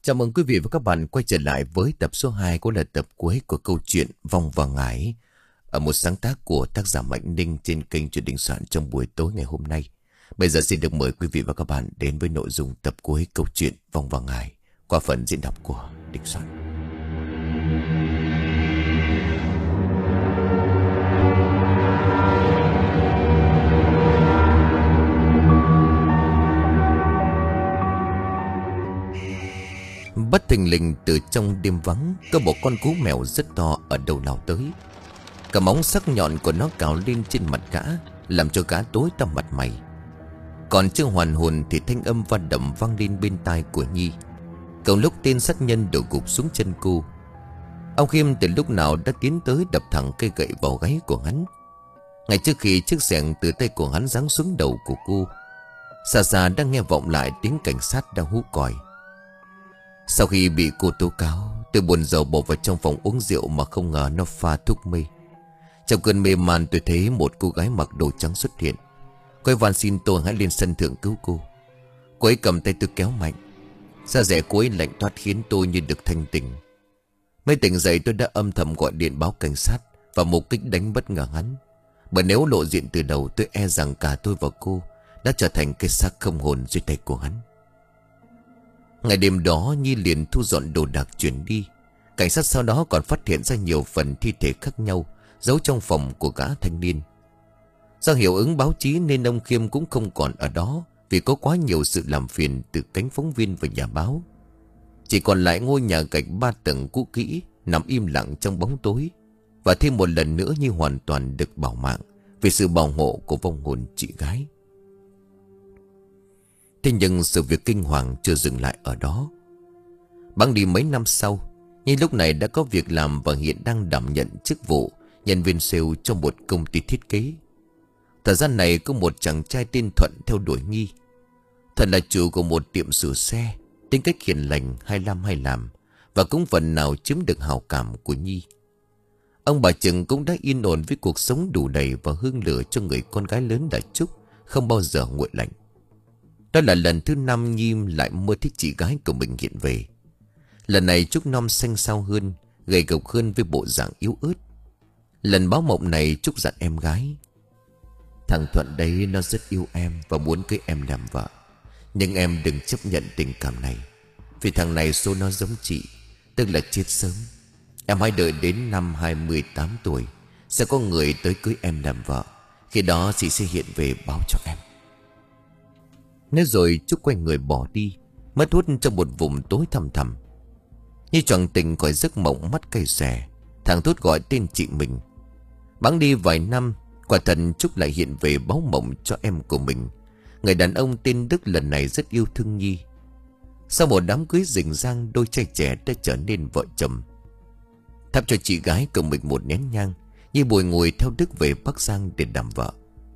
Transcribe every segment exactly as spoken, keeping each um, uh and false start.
Chào mừng quý vị và các bạn quay trở lại với tập số hai, cũng là tập cuối của câu chuyện Vong và Ngải, ở một sáng tác của tác giả Mạnh Ninh trên kênh Chuyện Đình Soạn trong buổi tối ngày hôm nay. Bây giờ xin được mời quý vị và các bạn đến với nội dung tập cuối câu chuyện Vong và Ngải qua phần diễn đọc của Đình Soạn. Bất thình lình từ trong đêm vắng, có một con cú mèo rất to ở đầu lao tới. Cả móng sắc nhọn của nó cào lên trên mặt gã, làm cho gã tối tăm mặt mày. Còn chưa hoàn hồn thì thanh âm va đập vang lên bên tai của Nhi. Cùng lúc tên sát nhân đổ gục xuống chân cô, ông Khiêm từ lúc nào đã tiến tới đập thẳng cây gậy vào gáy của hắn. Ngay trước khi chiếc xẻng từ tay của hắn giáng xuống đầu của cô, xa xa đang nghe vọng lại tiếng cảnh sát đang hú còi. Sau khi bị cô tố cáo, tôi buồn rầu bỏ vào trong phòng uống rượu mà không ngờ nó pha thuốc mê. Trong cơn mê man tôi thấy một cô gái mặc đồ trắng xuất hiện. Cô ấy van xin tôi hãy lên sân thượng cứu cô. Cô ấy cầm tay tôi kéo mạnh. Da dẻ cô ấy lạnh toát khiến tôi như được thanh tỉnh. Mới tỉnh dậy tôi đã âm thầm gọi điện báo cảnh sát và mục đích đánh bất ngờ hắn. Bởi nếu lộ diện từ đầu, tôi e rằng cả tôi và cô đã trở thành cái xác không hồn dưới tay của hắn. Ngày đêm đó Nhi liền thu dọn đồ đạc chuyển đi. Cảnh sát sau đó còn phát hiện ra nhiều phần thi thể khác nhau giấu trong phòng của gã thanh niên. Do hiệu ứng báo chí nên ông Khiêm cũng không còn ở đó, vì có quá nhiều sự làm phiền từ cánh phóng viên và nhà báo. Chỉ còn lại ngôi nhà gạch ba tầng cũ kỹ nằm im lặng trong bóng tối. Và thêm một lần nữa Nhi hoàn toàn được bảo mạng vì sự bảo hộ của vong hồn chị gái. Thế nhưng sự việc kinh hoàng chưa dừng lại ở đó. Bẵng đi mấy năm sau, Nhi lúc này đã có việc làm và hiện đang đảm nhận chức vụ nhân viên sale trong một công ty thiết kế. Thời gian này có một chàng trai tên Thuận theo đuổi Nhi. Thuận là chủ của một tiệm sửa xe, tính cách hiền lành, hay làm hay làm, và cũng phần nào chiếm được hào cảm của Nhi. Ông bà Trừng cũng đã yên ổn với cuộc sống đủ đầy và hương lửa cho người con gái lớn đã Trúc không bao giờ nguội lạnh. Đó là lần thứ năm Nhi lại mơ thấy chị gái của mình hiện về. Lần này Trúc non xanh xao hơn, gầy gộc hơn với bộ dạng yếu ớt. Lần báo mộng này Trúc dặn em gái: thằng Thuận đấy nó rất yêu em và muốn cưới em làm vợ. Nhưng em đừng chấp nhận tình cảm này, vì thằng này số nó giống chị, tức là chết sớm. Em hãy đợi đến năm hai mươi tám tuổi, sẽ có người tới cưới em làm vợ. Khi đó chị sẽ hiện về báo cho em. Nói rồi Trúc quay người bỏ đi, mất hút trong một vùng tối thăm thẳm. Như choàng tỉnh khỏi giấc mộng mắt cay xè, thằng Thút gọi tên chị mình. Bẵng đi vài năm, quả thật Trúc lại hiện về báo mộng cho em của mình. Người đàn ông tên Đức lần này rất yêu thương Nhi. Sau một đám cưới rình rang, đôi trai trẻ đã trở nên vợ chồng. Thắp cho chị gái của mình một nén nhang, Nhi bồi ngồi theo Đức về Bắc Giang để làm vợ.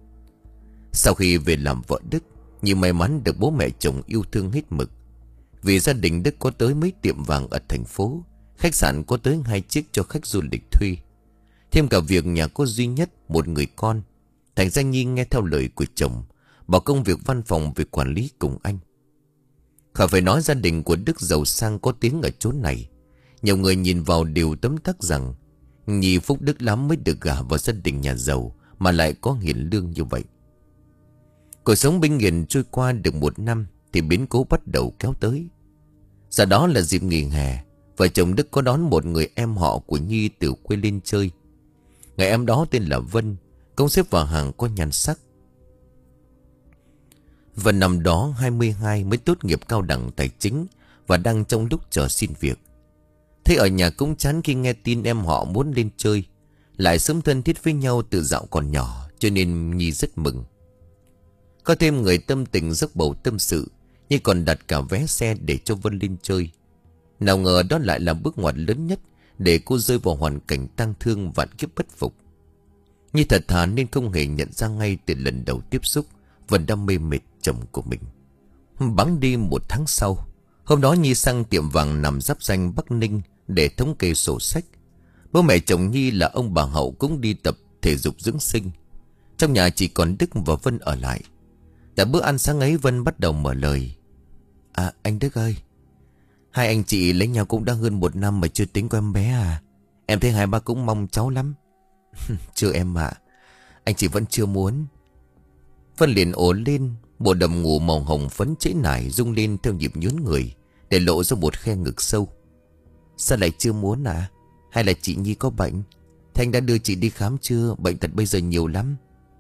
Sau khi về làm vợ Đức, Nhi may mắn được bố mẹ chồng yêu thương hết mực. Vì gia đình Đức có tới mấy tiệm vàng ở thành phố, khách sạn có tới hai chiếc cho khách du lịch thuê. Thêm cả việc nhà có duy nhất một người con, thành ra Nhi nghe theo lời của chồng, bỏ công việc văn phòng về quản lý cùng anh. Khỏi phải nói gia đình của Đức giàu sang có tiếng ở chốn này. Nhiều người nhìn vào đều tấm tắc rằng Nhi phúc đức lắm mới được gả vào gia đình nhà giàu mà lại có hiền lương như vậy. Cuộc sống bình yên trôi qua được một năm thì biến cố bắt đầu kéo tới. Giờ đó là dịp nghỉ hè, vợ chồng Đức có đón một người em họ của Nhi từ quê lên chơi. Người em đó tên là Vân, cũng xếp vào hàng có nhan sắc. Vân năm đó hai mươi hai mới tốt nghiệp cao đẳng tài chính và đang trong lúc chờ xin việc. Thế ở nhà cũng chán khi nghe tin em họ muốn lên chơi, lại sớm thân thiết với nhau từ dạo còn nhỏ, cho nên Nhi rất mừng. Có thêm người tâm tình giấc bầu tâm sự, Nhi còn đặt cả vé xe để cho Vân lên chơi. Nào ngờ đó lại là bước ngoặt lớn nhất để cô rơi vào hoàn cảnh tang thương vạn kiếp bất phục. Nhi thật thà nên không hề nhận ra ngay từ lần đầu tiếp xúc Vân đã mê mệt chồng của mình. Bẵng đi một tháng sau, hôm đó Nhi sang tiệm vàng nằm giáp danh Bắc Ninh để thống kê sổ sách. Bố mẹ chồng Nhi là ông bà Hậu cũng đi tập thể dục dưỡng sinh. Trong nhà chỉ còn Đức và Vân ở lại. Tại bữa ăn sáng ấy, Vân bắt đầu mở lời: À anh Đức ơi, Hai anh chị lấy nhau cũng đã hơn một năm mà chưa tính có em bé à? Em thấy hai ba cũng mong cháu lắm. Chưa em ạ, anh chị vẫn chưa muốn. Vân liền ồ lên. Bộ đầm ngủ màu hồng phấn trễ nải rung lên theo nhịp nhún người, để lộ ra một khe ngực sâu. Sao lại chưa muốn à? Hay là chị Nhi có bệnh? Thanh đã đưa chị đi khám chưa? Bệnh tật bây giờ nhiều lắm.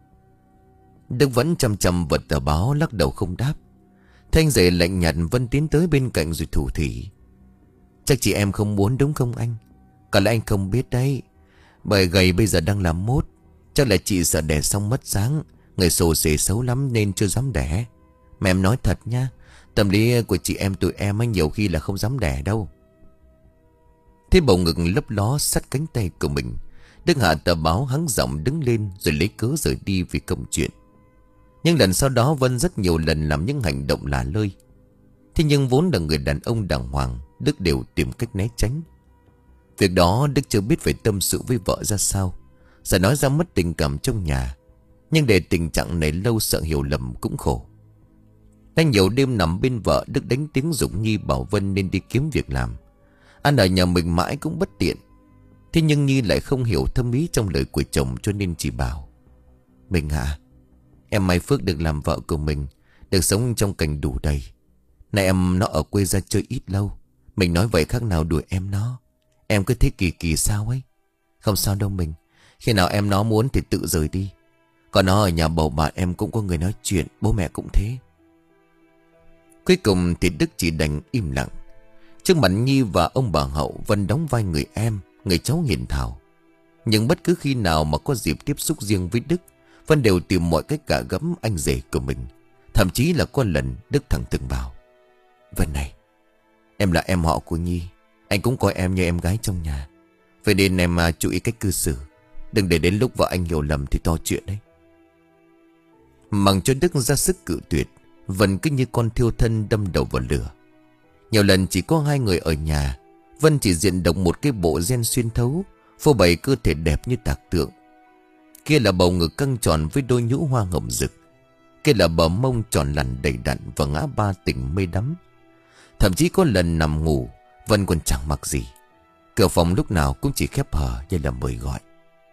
Đức vẫn chăm chăm vật tờ báo, lắc đầu không đáp. Thanh dậy lạnh nhạt. Vân tiến tới bên cạnh rồi thủ thỉ. Chắc chị em không muốn đúng không anh? Có lẽ anh không biết đấy, bởi gầy bây giờ đang làm mốt. Chắc là chị sợ đẻ xong mất dáng. Người xồ xề xấu lắm nên chưa dám đẻ. Mà em nói thật nha, tâm lý của chị em tụi em ấy nhiều khi là không dám đẻ đâu. Thế bầu ngực lấp ló sát cánh tay của mình, Đức hạ tờ báo hắng giọng đứng lên rồi lấy cớ rời đi vì công chuyện. Nhưng lần sau đó Vân rất nhiều lần làm những hành động lả lơi. Thế nhưng vốn là người đàn ông đàng hoàng, Đức đều tìm cách né tránh. Việc đó Đức chưa biết phải tâm sự với vợ ra sao, sợ nói ra mất tình cảm trong nhà. Nhưng để tình trạng này lâu sợ hiểu lầm cũng khổ. Đang nhiều đêm nằm bên vợ, Đức đánh tiếng giục Nhi bảo Vân nên đi kiếm việc làm. Ăn ở nhà mình mãi cũng bất tiện. Thế nhưng Nhi lại không hiểu thâm ý trong lời của chồng, cho nên chỉ bảo: Mình hả? Em may phước được làm vợ của mình, được sống trong cảnh đủ đầy. Này em nó ở quê ra chơi ít lâu, mình nói vậy khác nào đuổi em nó. Em cứ thấy kỳ kỳ sao ấy. Không sao đâu mình, khi nào em nó muốn thì tự rời đi. Còn nó ở nhà bầu bạn em cũng có người nói chuyện, bố mẹ cũng thế. Cuối cùng thì Đức chỉ đành im lặng. Trước mặt Nhi và ông bà Hậu, Vân đóng vai người em, người cháu hiền thảo. Nhưng bất cứ khi nào mà có dịp tiếp xúc riêng với Đức, Vân đều tìm mọi cách gạ gẫm anh rể của mình. Thậm chí là có lần Đức thẳng thừng bảo: Vân này, em là em họ của Nhi, anh cũng coi em như em gái trong nhà. Vậy nên em mà chú ý cách cư xử, đừng để đến lúc vợ anh hiểu lầm thì to chuyện đấy. Mặc cho Đức ra sức cự tuyệt, Vân cứ như con thiêu thân đâm đầu vào lửa. Nhiều lần chỉ có hai người ở nhà, Vân chỉ diện động một cái bộ ren xuyên thấu, phô bày cơ thể đẹp như tạc tượng. Kia là bầu ngực căng tròn với đôi nhũ hoa hồng rực. Kia là bờ mông tròn lằn đầy đặn và ngã ba tình mê đắm. Thậm chí có lần nằm ngủ, Vân còn chẳng mặc gì. Cửa phòng lúc nào cũng chỉ khép hờ như là mời gọi.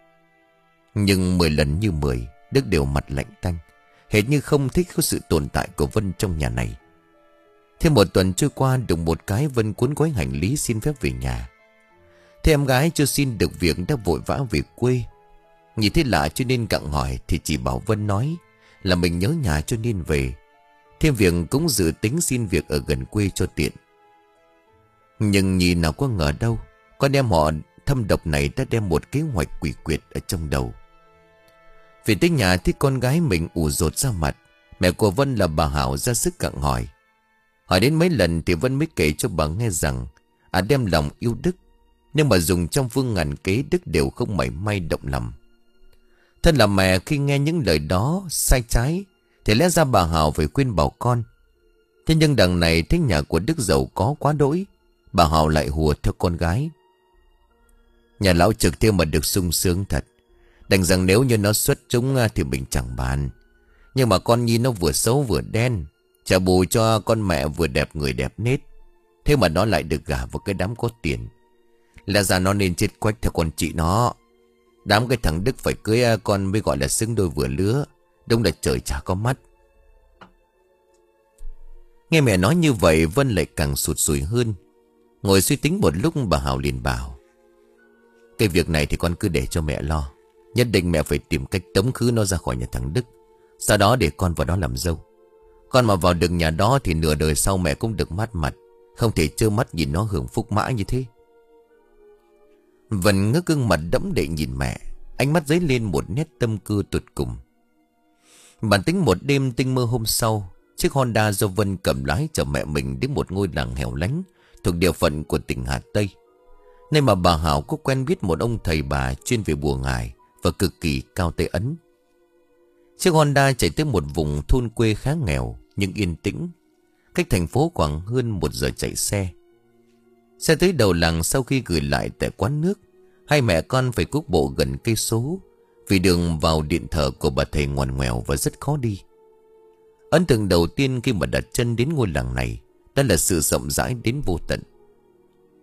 Nhưng mười lần như mười, Đức đều mặt lạnh tanh, hệt như không thích có sự tồn tại của Vân trong nhà này. Thêm một tuần trôi qua, đụng một cái Vân cuốn gói hành lý xin phép về nhà. Thế em gái chưa xin được việc đã vội vã về quê. Nhìn thấy lạ cho nên gặng hỏi, thì chỉ bảo Vân nói là mình nhớ nhà cho nên về. Thêm việc cũng dự tính xin việc ở gần quê cho tiện. Nhưng nhìn nào có ngờ đâu, con em họ thâm độc này đã đem một kế hoạch quỷ quyệt ở trong đầu. Về tới nhà thấy con gái mình ủ rột ra mặt, mẹ của Vân là bà Hảo ra sức gặng hỏi. Hỏi đến mấy lần thì Vân mới kể cho bà nghe rằng à đem lòng yêu Đức, nhưng mà dùng trong phương ngàn kế Đức đều không mảy may động lòng. Thân là mẹ, khi nghe những lời đó sai trái thì lẽ ra bà Hảo phải khuyên bảo con. Thế nhưng đằng này thấy nhà của Đức giàu có quá đỗi, bà Hảo lại hùa theo con gái. Nhà lão trực thiêu mà được sung sướng thật. Đành rằng nếu như nó xuất chúng thì mình chẳng bàn. Nhưng mà con Nhi nó vừa xấu vừa đen, trả bù cho con mẹ vừa đẹp người đẹp nết. Thế mà nó lại được gả vào cái đám có tiền. Lẽ ra nó nên chết quách theo con chị nó. Đám cái thằng Đức phải cưới con mới gọi là xứng đôi vừa lứa. Đúng là trời chả có mắt. Nghe mẹ nói như vậy, Vân lại càng sụt sùi hơn. Ngồi suy tính một lúc, bà Hảo liền bảo: Cái việc này thì con cứ để cho mẹ lo. Nhất định mẹ phải tìm cách tống khứ nó ra khỏi nhà thằng Đức, sau đó để con vào đó làm dâu. Con mà vào được nhà đó thì nửa đời sau mẹ cũng được mát mặt, không thể trơ mắt nhìn nó hưởng phúc mãi như thế. Vân ngước gương mặt đẫm lệ nhìn mẹ, ánh mắt dấy lên một nét tâm cơ tột cùng. Bản tính một đêm tinh mơ hôm sau, chiếc Honda do Vân cầm lái chở mẹ mình đến một ngôi làng hẻo lánh thuộc địa phận của tỉnh Hà Tây, nơi mà bà Hảo có quen biết một ông thầy bà chuyên về bùa ngải và cực kỳ cao tay ấn. Chiếc Honda chạy tới một vùng thôn quê khá nghèo nhưng yên tĩnh, cách thành phố khoảng hơn một giờ chạy xe. Xe tới đầu làng sau khi gửi lại tại quán nước, hai mẹ con phải cuốc bộ gần cây số vì đường vào điện thờ của bà thầy ngoằn ngoèo và rất khó đi. Ấn tượng đầu tiên khi mà đặt chân đến ngôi làng này đó là sự rộng rãi đến vô tận.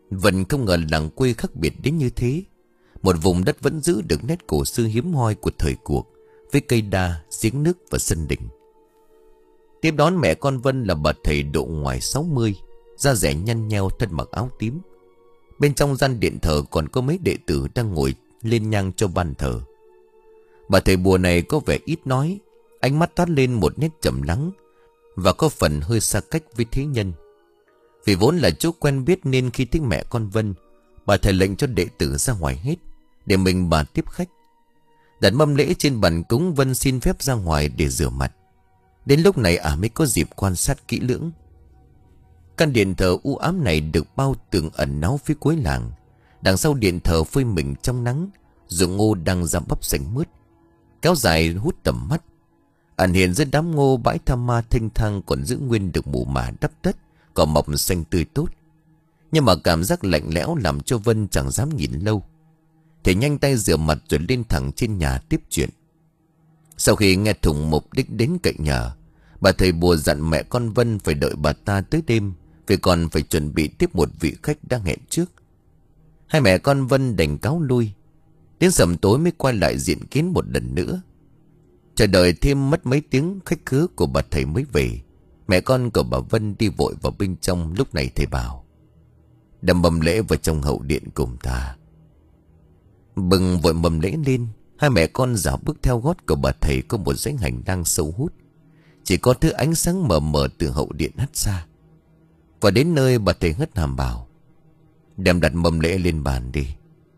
Vân không ngờ làng quê khác biệt đến như thế. Một vùng đất vẫn giữ được nét cổ xưa hiếm hoi của thời cuộc, với cây đa, giếng nước và sân đình. Tiếp đón mẹ con Vân là bà thầy độ ngoài sáu mươi, da dẻ nhăn nheo, thân mặc áo tím. Bên trong gian điện thờ còn có mấy đệ tử đang ngồi lên nhang cho ban thờ. Bà thầy bùa này có vẻ ít nói, ánh mắt toát lên một nét trầm lắng và có phần hơi xa cách với thế nhân. Vì vốn là chỗ quen biết nên khi thấy mẹ con Vân, bà thầy lệnh cho đệ tử ra ngoài hết để mình bà tiếp khách. Đặt mâm lễ trên bàn cúng, Vân xin phép ra ngoài để rửa mặt. Đến lúc này ả mới có dịp quan sát kỹ lưỡng. Căn điện thờ u ám này được bao tường ẩn náu phía cuối làng. Đằng sau điện thờ phơi mình trong nắng, ruộng ngô đang ra bắp xanh mướt, kéo dài hút tầm mắt. Ẩn hiện dưới đám ngô, bãi tham ma thênh thang còn giữ nguyên được mù mả đắp đất, cỏ mọc xanh tươi tốt. Nhưng mà cảm giác lạnh lẽo làm cho Vân chẳng dám nhìn lâu. Thì nhanh tay rửa mặt rồi lên thẳng trên nhà tiếp chuyện. Sau khi nghe thùng mục đích đến cạnh nhà, bà thầy bùa dặn mẹ con Vân phải đợi bà ta tới đêm, vì còn phải chuẩn bị tiếp một vị khách đang hẹn trước. Hai mẹ con Vân đành cáo lui. Đến sầm tối mới quay lại diện kiến một lần nữa. Chờ đợi thêm mất mấy tiếng, khách khứa của bà thầy mới về. Mẹ con của bà Vân đi vội vào bên trong. Lúc này thầy bảo: "Đâm mâm lễ vào trong hậu điện cùng ta." Bừng vội mâm lễ lên. Hai mẹ con dạo bước theo gót của bà thầy có một dãy hành lang sâu hút. Chỉ có thứ ánh sáng mờ mờ từ hậu điện hắt ra. Và đến nơi bà thầy hất hàm bảo: "Đem đặt mâm lễ lên bàn đi."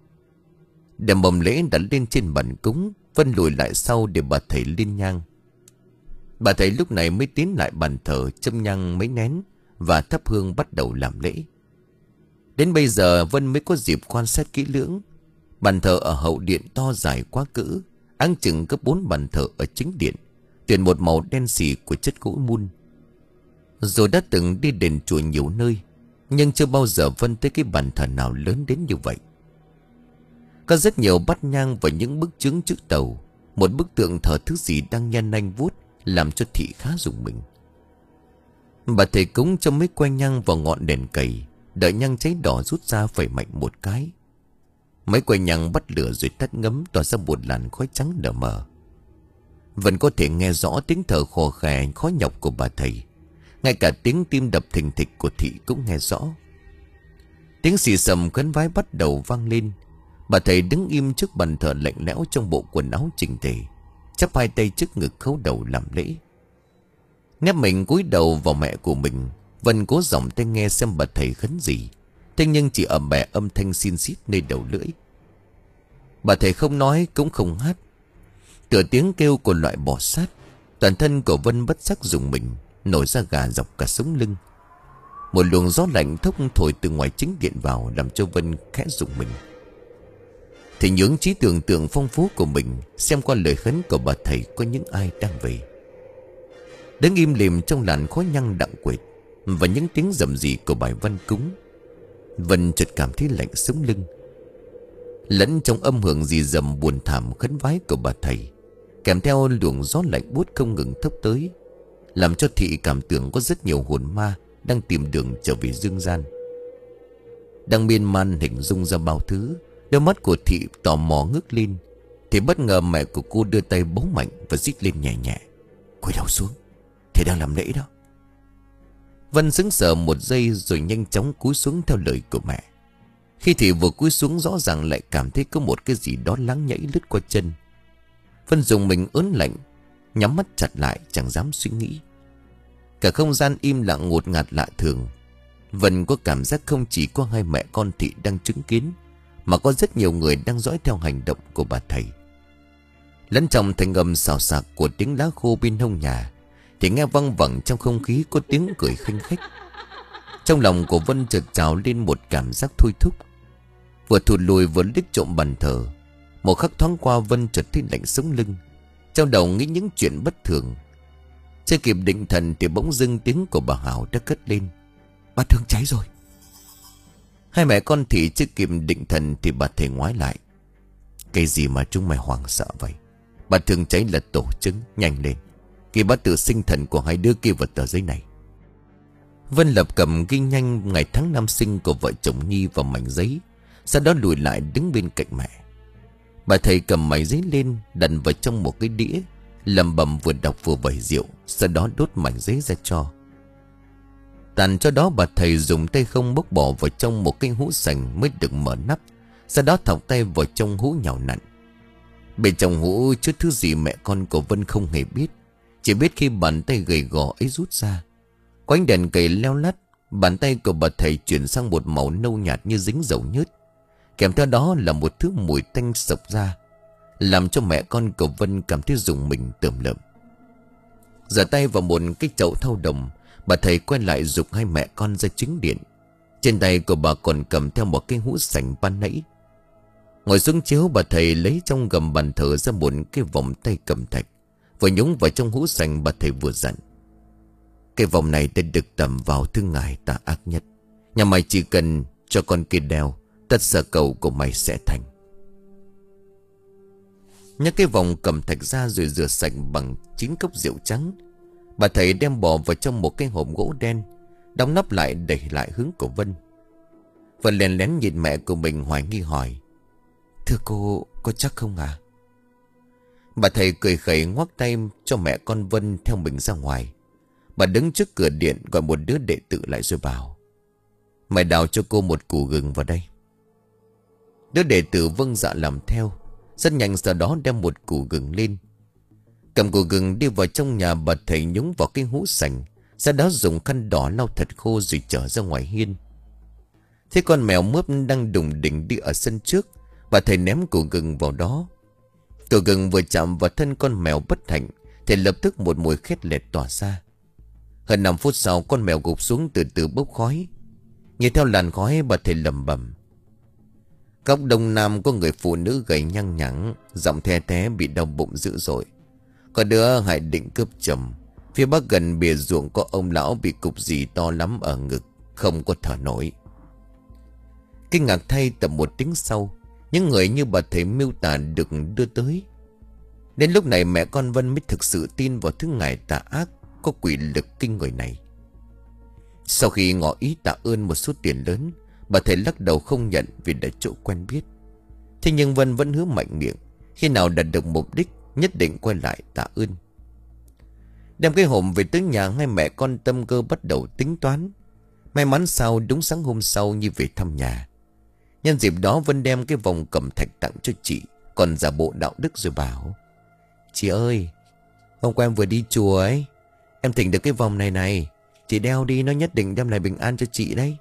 Đem mâm lễ đặt lên trên bàn cúng. Vân lùi lại sau để bà thầy lên nhang. Bà thầy lúc này mới tiến lại bàn thờ, châm nhang mấy nén và thắp hương bắt đầu làm lễ. Đến bây giờ Vân mới có dịp quan sát kỹ lưỡng. Bàn thờ ở hậu điện to dài quá cỡ, áng chừng cấp bốn bàn thờ ở chính điện, tuyển một màu đen xì của chất gỗ mun. Rồi đã từng đi đền chùa nhiều nơi, nhưng chưa bao giờ Vân thấy cái bàn thờ nào lớn đến như vậy. Có rất nhiều bát nhang và những bức chướng trước tàu. Một bức tượng thờ thứ gì đang nhăn nanh vuốt, làm cho thị khá rùng mình. Bà thầy cúng cho mấy que nhang vào ngọn đèn cầy, đợi nhang cháy đỏ rút ra phẩy mạnh một cái. Mấy que nhang bắt lửa rồi tắt ngấm, tỏa ra một làn khói trắng đờ mờ. Vẫn có thể nghe rõ tiếng thở khò khè khó nhọc của bà thầy. Ngay cả tiếng tim đập thình thịch của thị cũng nghe rõ. Tiếng xì xầm khấn vái bắt đầu vang lên. Bà thầy đứng im trước bàn thờ lạnh lẽo trong bộ quần áo chỉnh tề, chắp hai tay trước ngực khấu đầu làm lễ. Nép mình cúi đầu vào mẹ của mình, Vân cố giọng tai nghe xem bà thầy khấn gì. Thế nhưng chỉ ầm bè âm thanh xin xít nơi đầu lưỡi. Bà thầy không nói cũng không hát, tựa tiếng kêu của loại bò sát. Toàn thân của Vân bất giác rùng mình, nổi da gà dọc cả sống lưng. Một luồng gió lạnh thốc thổi từ ngoài chính điện vào, làm cho Vân khẽ rùng mình. Thì những trí tưởng tượng phong phú của mình, xem qua lời khấn của bà thầy có những ai đang về. Đứng im lìm trong làn khói nhang đặng quệt và những tiếng rầm rì của bài văn cúng, Vân chợt cảm thấy lạnh sống lưng. Lẫn trong âm hưởng rì rầm buồn thảm khấn vái của bà thầy, kèm theo luồng gió lạnh buốt không ngừng thốc tới, làm cho thị cảm tưởng có rất nhiều hồn ma đang tìm đường trở về dương gian. Đang miên man hình dung ra bao thứ, đôi mắt của thị tò mò ngước lên, thì bất ngờ mẹ của cô đưa tay bấu mạnh và rít lên nhẹ nhẹ: "Cúi đầu xuống, thầy đang làm lễ đó." Vân sững sờ một giây rồi nhanh chóng cúi xuống theo lời của mẹ. Khi thị vừa cúi xuống, rõ ràng lại cảm thấy có một cái gì đó láng nhảy lướt qua chân. Vân dùng mình ớn lạnh, nhắm mắt chặt lại chẳng dám suy nghĩ. Cả không gian im lặng ngột ngạt lạ thường. Vân có cảm giác không chỉ có hai mẹ con thị đang chứng kiến, mà có rất nhiều người đang dõi theo hành động của bà thầy. Lẫn trong thanh âm xào xạc của tiếng lá khô bên hông nhà, thì nghe văng vẳng trong không khí có tiếng cười khinh khách. Trong lòng của Vân chợt trào lên một cảm giác thôi thúc. Vừa thụt lùi vừa liếc trộm bàn thờ, một khắc thoáng qua Vân chợt thấy lạnh sống lưng. Trong đầu nghĩ những chuyện bất thường. Chưa kịp định thần thì bỗng dưng tiếng của bà Hảo đã cất lên: "Bát hương cháy rồi." Hai mẹ con thị chưa kịp định thần thì bà thầy ngoái lại: "Cái gì mà chúng mày hoảng sợ vậy? Bát hương cháy là tổ chứng, nhanh lên. Khi bát tự sinh thần của hai đứa kia vào tờ giấy này." Vân lập cầm ghi nhanh ngày tháng năm sinh của vợ chồng Nhi vào mảnh giấy. Sau đó lùi lại đứng bên cạnh mẹ. Bà thầy cầm mảnh giấy lên, đặt vào trong một cái đĩa, lẩm bẩm vừa đọc vừa vẩy rượu. Sau đó đốt mảnh giấy ra cho. Tàn cho đó bà thầy dùng tay không bốc bỏ vào trong một cái hũ sành mới được mở nắp. Sau đó thọc tay vào trong hũ nhào nặn. Bên trong hũ chứa thứ gì mẹ con của Vân không hề biết. Chỉ biết khi bàn tay gầy gò ấy rút ra, có ánh đèn cầy leo lắt, bàn tay của bà thầy chuyển sang một màu nâu nhạt như dính dầu nhớt. Kèm theo đó là một thứ mùi tanh sộc ra, làm cho mẹ con của Vân cảm thấy rùng mình tởm lợm. Giở tay vào một cái chậu thau đồng, bà thầy quay lại giục hai mẹ con ra chính điện. Trên tay của bà còn cầm theo một cái hũ sành ban nãy. Ngồi xuống chiếu, bà thầy lấy trong gầm bàn thờ ra một cái vòng tay cầm thạch, vừa nhúng vào trong hũ sành. Bà thầy vừa dặn: cái vòng này đã được tẩm vào thứ ngài tà ác nhất. Nhà mày chỉ cần cho con kia đeo, tất sở cầu của mày sẽ thành. Nhấc cái vòng cầm thạch ra rồi rửa sạch bằng chín cốc rượu trắng. Bà thầy đem bỏ vào trong một cái hộp gỗ đen, đóng nắp lại đẩy lại hướng của Vân. Vân lén lén nhìn mẹ của mình hoài nghi hỏi: thưa cô, có chắc không à? Bà thầy cười khẩy ngoắc tay cho mẹ con Vân theo mình ra ngoài. Bà đứng trước cửa điện gọi một đứa đệ tử lại rồi bảo: mày đào cho cô một củ gừng vào đây. Đứa đệ tử vâng dạ làm theo. Rất nhanh sau đó đem một củ gừng lên. Cầm củ gừng đi vào trong nhà, bà thầy nhúng vào cái hũ sành, sau đó dùng khăn đỏ lau thật khô rồi trở ra ngoài hiên. Thế con mèo mướp đang đùng đỉnh đi ở sân trước, bà thầy ném củ gừng vào đó. Củ gừng vừa chạm vào thân con mèo bất hạnh thì lập tức một mùi khét lẹt tỏa ra. Hơn năm phút sau, con mèo gục xuống từ từ bốc khói. Nhìn theo làn khói, bà thầy lẩm bẩm: góc đông nam có người phụ nữ gầy nhăng nhẳng, giọng the thé bị đau bụng dữ dội. Có đứa hại định cướp chồng. Phía bắc gần bìa ruộng có ông lão bị cục gì to lắm ở ngực, không có thở nổi. Kinh ngạc thay, tầm một tiếng sau, những người như bà thầy miêu tả được đưa tới. Đến lúc này mẹ con Vân mới thực sự tin vào thứ ngài tà ác có quỷ lực kinh người này. Sau khi ngỏ ý tạ ơn một số tiền lớn, bà thầy lắc đầu không nhận vì đã chỗ quen biết. Thế nhưng Vân vẫn hứa mạnh miệng, khi nào đạt được mục đích nhất định quay lại tạ ơn. Đem cái hộp về tới nhà, hai mẹ con tâm cơ bắt đầu tính toán. May mắn sao đúng sáng hôm sau như về thăm nhà. Nhân dịp đó Vân đem cái vòng cầm thạch tặng cho chị, còn giả bộ đạo đức rồi bảo: chị ơi, hôm qua em vừa đi chùa ấy, em thỉnh được cái vòng này này, chị đeo đi, nó nhất định đem lại bình an cho chị đấy.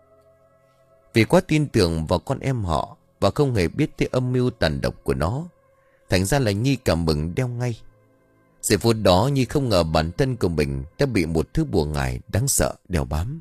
Vì quá tin tưởng vào con em họ và không hề biết tới âm mưu tàn độc của nó, thành ra là Nhi cảm mừng đeo ngay. Giây phút đó Nhi không ngờ bản thân của mình đã bị một thứ bùa ngải đáng sợ đeo bám.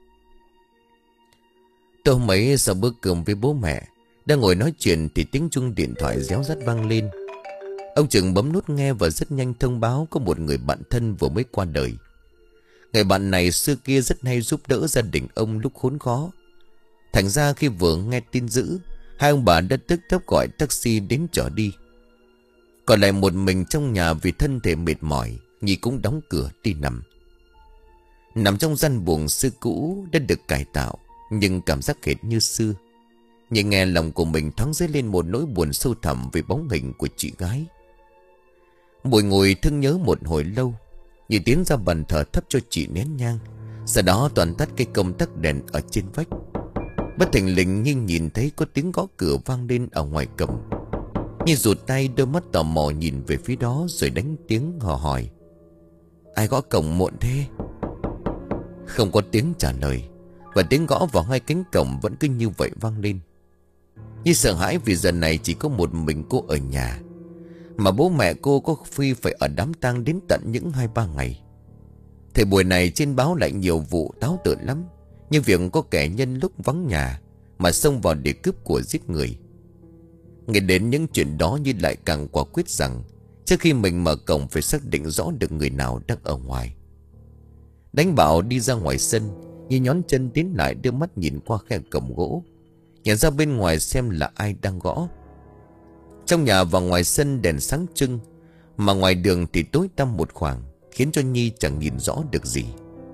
Tôi hôm ấy sau bữa cơm với bố mẹ, đang ngồi nói chuyện thì tiếng chuông điện thoại réo rắt vang lên. Ông Trừng bấm nút nghe và rất nhanh thông báo có một người bạn thân vừa mới qua đời. Người bạn này xưa kia rất hay giúp đỡ gia đình ông lúc khốn khó. Thành ra khi vừa nghe tin dữ, hai ông bà đã tức tốc gọi taxi đến chở đi. Còn lại một mình trong nhà vì thân thể mệt mỏi, Nhi cũng đóng cửa đi nằm. Nằm trong gian buồng xưa cũ đã được cải tạo, nhưng cảm giác hệt như xưa. Nhi nghe lòng của mình thoáng dấy lên một nỗi buồn sâu thẳm về bóng hình của chị gái. Bồi ngồi thương nhớ một hồi lâu, Nhi tiến ra bàn thờ thắp cho chị nén nhang, sau đó toàn tắt cái công tắc đèn ở trên vách. Bất thình lình Nhi nhìn thấy có tiếng gõ cửa vang lên ở ngoài cổng. Nhi rụt tay, đôi mắt tò mò nhìn về phía đó rồi đánh tiếng hò hỏi: ai gõ cổng muộn thế? Không có tiếng trả lời, và tiếng gõ vào hai cánh cổng vẫn cứ như vậy vang lên. Nhi sợ hãi vì giờ này chỉ có một mình cô ở nhà, mà bố mẹ cô có phi phải ở đám tang đến tận những hai ba ngày. Thời buổi này trên báo lại nhiều vụ táo tợn lắm, như việc có kẻ nhân lúc vắng nhà mà xông vào để cướp của giết người. Nghe đến những chuyện đó Nhi lại càng quả quyết rằng trước khi mình mở cổng phải xác định rõ được người nào đang ở ngoài. Đánh bảo đi ra ngoài sân, Nhi nhón chân tiến lại, đưa mắt nhìn qua khe cổng gỗ, nhận ra bên ngoài xem là ai đang gõ. Trong nhà và ngoài sân đèn sáng trưng, mà ngoài đường thì tối tăm một khoảng, khiến cho Nhi chẳng nhìn rõ được gì.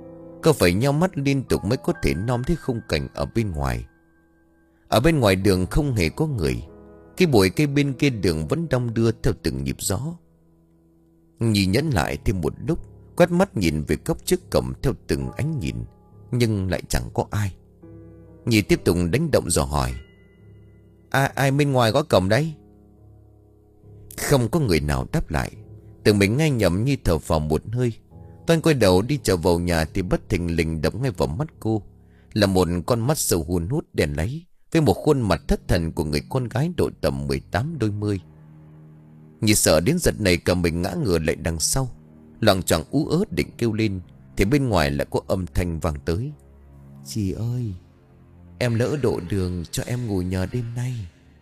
Cô phải nheo mắt liên tục mới có thể nom thấy khung cảnh ở bên ngoài. Ở bên ngoài đường không hề có người. Cái bụi cây bên kia đường vẫn đong đưa theo từng nhịp gió. Nhi nhẫn lại thêm một lúc, quét mắt nhìn về góc trước cổng theo từng ánh nhìn, nhưng lại chẳng có ai. Nhi tiếp tục đánh động dò hỏi: Ai, ai bên ngoài có cổng đấy? Không có người nào đáp lại. Tưởng mình ngay nhầm, Nhi thở phào một hơi. Toan quay đầu đi trở vào nhà thì bất thình lình đập ngay vào mắt cô là một con mắt sâu hun hút đèn láy, với một khuôn mặt thất thần của người con gái độ tầm mười tám đôi mươi. Nhi sợ đến giật này cả mình ngã ngửa lại đằng sau, loạng choạng ú ớ định kêu lên thì bên ngoài lại có âm thanh vang tới: Chị ơi, em lỡ độ đường, cho em ngủ nhờ đêm nay.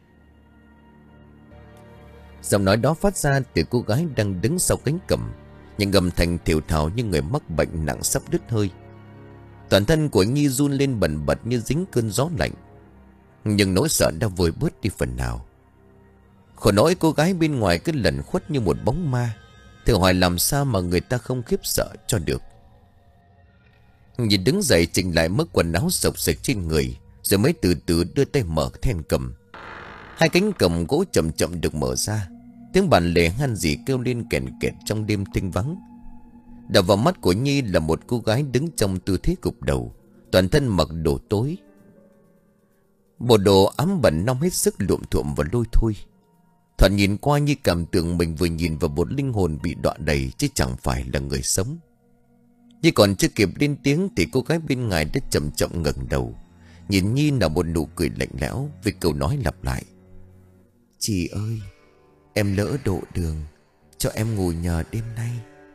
Giọng nói đó phát ra từ cô gái đang đứng sau cánh cổng, nhưng âm thanh thều thào như người mắc bệnh nặng sắp đứt hơi. Toàn thân của Nhi run lên bần bật như dính cơn gió lạnh, nhưng nỗi sợ đã vơi bớt đi phần nào. Khổ nỗi cô gái bên ngoài cứ lẩn khuất như một bóng ma, thử hỏi làm sao mà người ta không khiếp sợ cho được. Nhi đứng dậy chỉnh lại mớ quần áo xộc xệch trên người, rồi mới từ từ đưa tay mở then cầm. Hai cánh cổng gỗ chậm chậm được mở ra. Tiếng bàn lề han gì kêu lên kèn kẹt trong đêm thinh vắng. Đập vào mắt của Nhi là một cô gái đứng trong tư thế gục đầu, toàn thân mặc đồ tối, bộ đồ ám bẩn nong hết sức luộm thuộm và lôi thôi. Thoạt nhìn qua Nhi cảm tưởng mình vừa nhìn vào một linh hồn bị đọa đầy, chứ chẳng phải là người sống. Nhi còn chưa kịp lên tiếng thì cô gái bên ngoài đã chậm chậm ngẩng đầu, nhìn Nhi là một nụ cười lạnh lẽo, với câu nói lặp lại: Chị ơi, em lỡ độ đường, cho em ngủ nhờ đêm nay.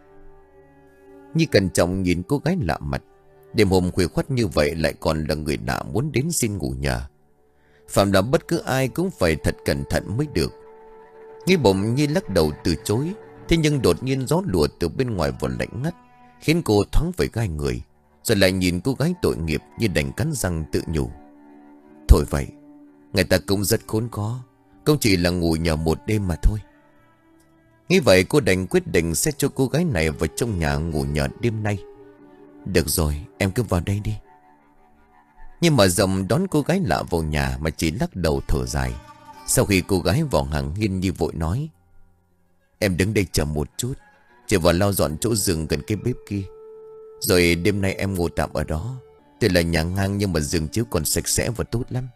Nhi cẩn trọng nhìn cô gái lạ mặt. Đêm hôm khuya khoắt như vậy lại còn là người lạ muốn đến xin ngủ nhờ. Phạm là bất cứ ai cũng phải thật cẩn thận mới được. Nghĩ bụng Nhi lắc đầu từ chối. Thế nhưng đột nhiên gió lùa từ bên ngoài vào lạnh ngắt, khiến cô thoáng phải gai người. Rồi lại nhìn cô gái tội nghiệp, như đành cắn răng tự nhủ: Thôi vậy, người ta cũng rất khốn khó, cũng chỉ là ngủ nhờ một đêm mà thôi. Nghĩ vậy cô đành quyết định sẽ cho cô gái này vào trong nhà ngủ nhờ đêm nay. Được rồi, em cứ vào đây đi. Nhưng mà Rồng đón cô gái lạ vào nhà mà chỉ lắc đầu thở dài. Sau khi cô gái vào hàng hiên, Nhi vội nói: Em đứng đây chờ một chút, chỉ vào lau dọn chỗ giường gần cái bếp kia, rồi đêm nay em ngủ tạm ở đó. Tuy là nhà ngang nhưng mà giường chiếu còn sạch sẽ và tốt lắm.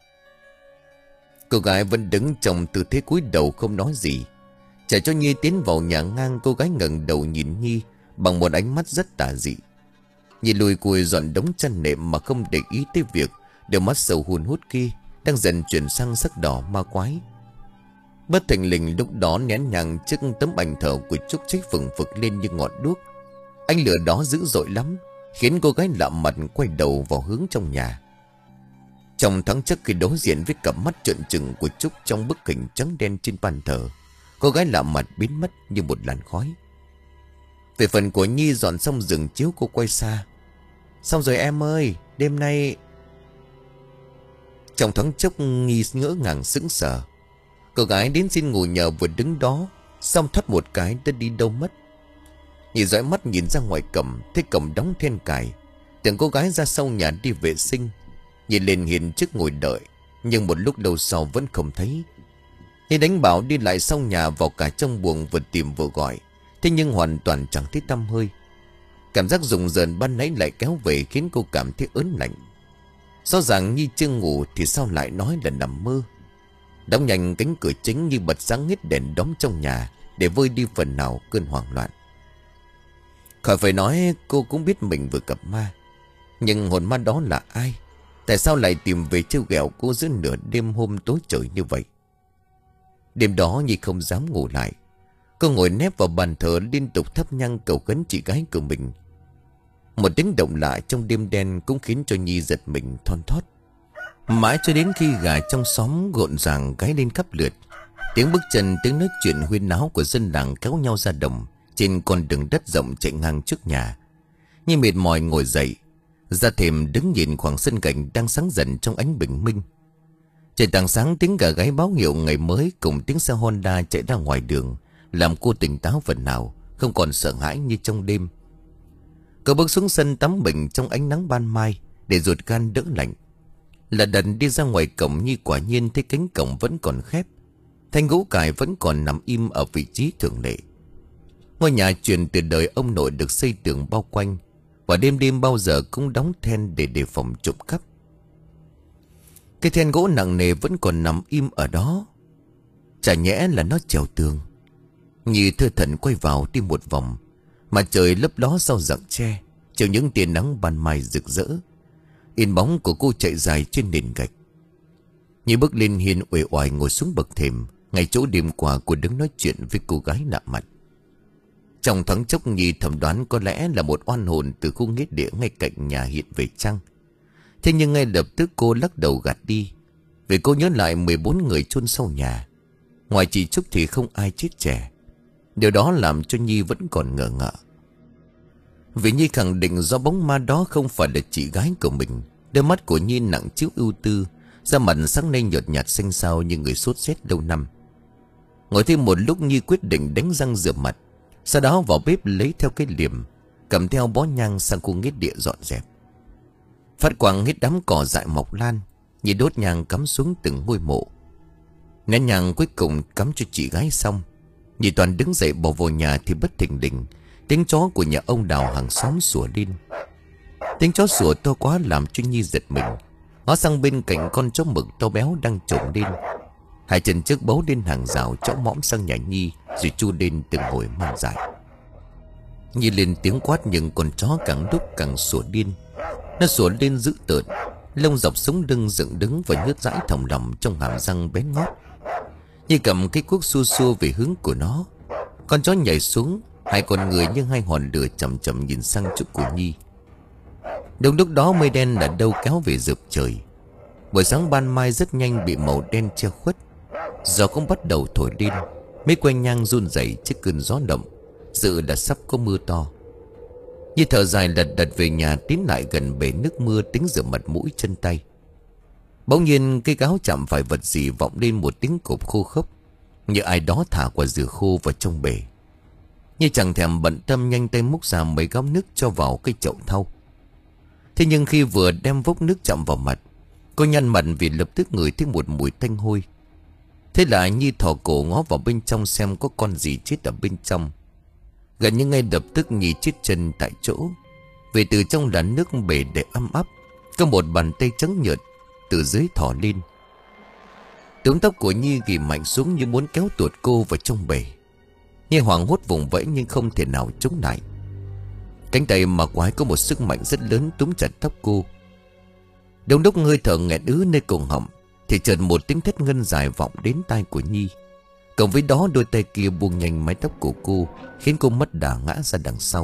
Cô gái vẫn đứng trong tư thế cúi đầu không nói gì. Chờ cho Nhi tiến vào nhà ngang, cô gái ngẩng đầu nhìn Nhi bằng một ánh mắt rất tà dị. Nhi lùi cùi dọn đống chăn nệm mà không để ý tới việc đôi mắt sầu hun hút kia đang dần chuyển sang sắc đỏ ma quái. Bất thình lình lúc đó nén nhang trước tấm ảnh thờ của Trúc cháy phừng phực lên như ngọn đuốc. Ánh lửa đó dữ dội lắm, khiến cô gái lạ mặt quay đầu vào hướng trong nhà. Trong thoáng chốc khi đối diện với cặp mắt trợn trừng của Trúc trong bức hình trắng đen trên bàn thờ, cô gái lạ mặt biến mất như một làn khói. Về phần của Nhi dọn xong giường chiếu, cô quay xa: Xong rồi em ơi, đêm nay... Trong thoáng chốc Nhi ngỡ ngàng sững sờ. Cô gái đến xin ngủ nhờ vừa đứng đó, xong thoát một cái đã đi đâu mất. Nhi dõi mắt nhìn ra ngoài cổng, thấy cổng đóng then cài. Tưởng cô gái ra sau nhà đi vệ sinh. Nhìn lên hiên trước ngồi đợi, nhưng một lúc lâu sau vẫn không thấy. Nhi đánh bảo đi lại sau nhà, vào cả trong buồng vừa tìm vừa gọi, thế nhưng hoàn toàn chẳng thấy tăm hơi. Cảm giác rùng rợn ban nãy lại kéo về, khiến cô cảm thấy ớn lạnh. Rõ ràng Nhi chưa ngủ thì sao lại nói là nằm mơ. Đóng nhanh cánh cửa chính, Nhi bật sáng hết đèn đóm trong nhà để vơi đi phần nào cơn hoảng loạn. Khỏi phải nói, cô cũng biết mình vừa gặp ma. Nhưng hồn ma đó là ai? Tại sao lại tìm về trêu ghẹo cô giữa nửa đêm hôm tối trời như vậy? Đêm đó Nhi không dám ngủ lại. Cô ngồi nép vào bàn thờ, liên tục thắp nhang cầu khấn chị gái của mình. Một tiếng động lạ trong đêm đen cũng khiến cho Nhi giật mình thon thót. Mãi cho đến khi gà trong xóm rộn ràng gáy lên khắp lượt. Tiếng bước chân, tiếng nói chuyện huyên náo của dân làng kéo nhau ra đồng trên con đường đất rộng chạy ngang trước nhà. Nhi mệt mỏi ngồi dậy, ra thềm đứng nhìn khoảng sân gạch đang sáng dần trong ánh bình minh. Trời tảng sáng, tiếng gà gáy báo hiệu ngày mới cùng tiếng xe Honda chạy ra ngoài đường làm cô tỉnh táo phần nào, không còn sợ hãi như trong đêm. Cô bước xuống sân tắm mình trong ánh nắng ban mai để ruột gan đỡ lạnh. Là đần đi ra ngoài cổng, Nhi quả nhiên thấy cánh cổng vẫn còn khép. Thanh gỗ cài vẫn còn nằm im ở vị trí thường lệ. Ngôi nhà truyền từ đời ông nội được xây tường bao quanh, và đêm đêm bao giờ cũng đóng then để đề phòng trộm cắp. Cái then gỗ nặng nề vẫn còn nằm im ở đó. Chả nhẽ là nó trèo tường? Nhi thơ thẩn quay vào đi một vòng. Mặt trời lấp ló sau rặng tre, chiều những tia nắng ban mai rực rỡ. In bóng của cô chạy dài trên nền gạch. Nhi bước lên hiên uể oải ngồi xuống bậc thềm, ngay chỗ đêm qua cô đứng nói chuyện với cô gái lạ mặt. Trong thoáng chốc Nhi thầm đoán có lẽ là một oan hồn từ khu nghĩa địa ngay cạnh nhà hiện về chăng. Thế nhưng ngay lập tức cô lắc đầu gạt đi, vì cô nhớ lại mười bốn người chôn sau nhà. Ngoài chị Trúc thì không ai chết trẻ. Điều đó làm cho Nhi vẫn còn ngờ ngợ. Vì Nhi khẳng định do bóng ma đó không phải là chị gái của mình. Đôi mắt của Nhi nặng chiếu ưu tư, da mặt sáng nay nhợt nhạt xanh xao như người sốt rét lâu năm. Ngồi thêm một lúc, Nhi quyết định đánh răng rửa mặt, sau đó vào bếp lấy theo cái liềm, cầm theo bó nhang sang khu nghĩa địa dọn dẹp. Phát quang hết đám cỏ dại mọc lan, Nhi đốt nhang cắm xuống từng ngôi mộ. Nén nhang cuối cùng cắm cho chị gái xong, Nhi toàn đứng dậy bỏ vào nhà thì bất thình lình tiếng chó của nhà ông Đào hàng xóm sủa lên. Tiếng chó sủa to quá làm cho Nhi giật mình, ngó sang bên cạnh con chó mực to béo đang trồm lên. Hai chân trước bấu lên hàng rào, chó mõm sang nhà Nhi rồi chu lên từng hồi man dại. Nhi lên tiếng quát nhưng con chó càng lúc càng sủa điên. Nó sủa lên dữ tợn, lông dọc sống lưng dựng đứng và nhớt dãi thòng lọng trong hàm răng bén ngót. Nhi cầm cái cuốc xua xua về hướng của nó. Con chó nhảy xuống, hai con người như hai hòn lửa chậm chậm nhìn sang chỗ của Nhi. Đúng lúc đó mây đen ở đâu kéo về rợp trời. Buổi sáng ban mai rất nhanh bị màu đen che khuất. Gió cũng bắt đầu thổi lên, mấy quanh nhang run rẩy trước cơn gió động, dự là sắp có mưa to. Nhi thở dài lật đật về nhà, tiến lại gần bể nước mưa tính rửa mặt mũi chân tay. Bỗng nhiên cái gáo chạm phải vật gì vọng lên một tiếng cộp khô khốc, như ai đó thả quả dừa khô vào trong bể. Nhi chẳng thèm bận tâm nhanh tay múc ra mấy gáo nước cho vào cái chậu thau. Thế nhưng khi vừa đem vốc nước chạm vào mặt, cô nhăn mặt vì lập tức ngửi thấy một mùi tanh hôi. Thế là Nhi thò cổ ngó vào bên trong xem có con gì chết ở bên trong. Gần như ngay lập tức Nhi chết chân tại chỗ, vì từ trong làn nước bể để ấm áp, có một bàn tay trắng nhợt từ dưới thò lên. Túm tóc của Nhi ghì mạnh xuống như muốn kéo tuột cô vào trong bể. Nhi hoảng hốt vùng vẫy nhưng không thể nào chống lại. Cánh tay mà quái có một sức mạnh rất lớn túm chặt tóc cô. Đúng lúc hơi thở nghẹn ứ nơi cổ họng thì chợt một tiếng thét ngân dài vọng đến tai của Nhi. Cộng với đó đôi tay kia buông nhanh mái tóc của cô, khiến cô mất đà ngã ra đằng sau.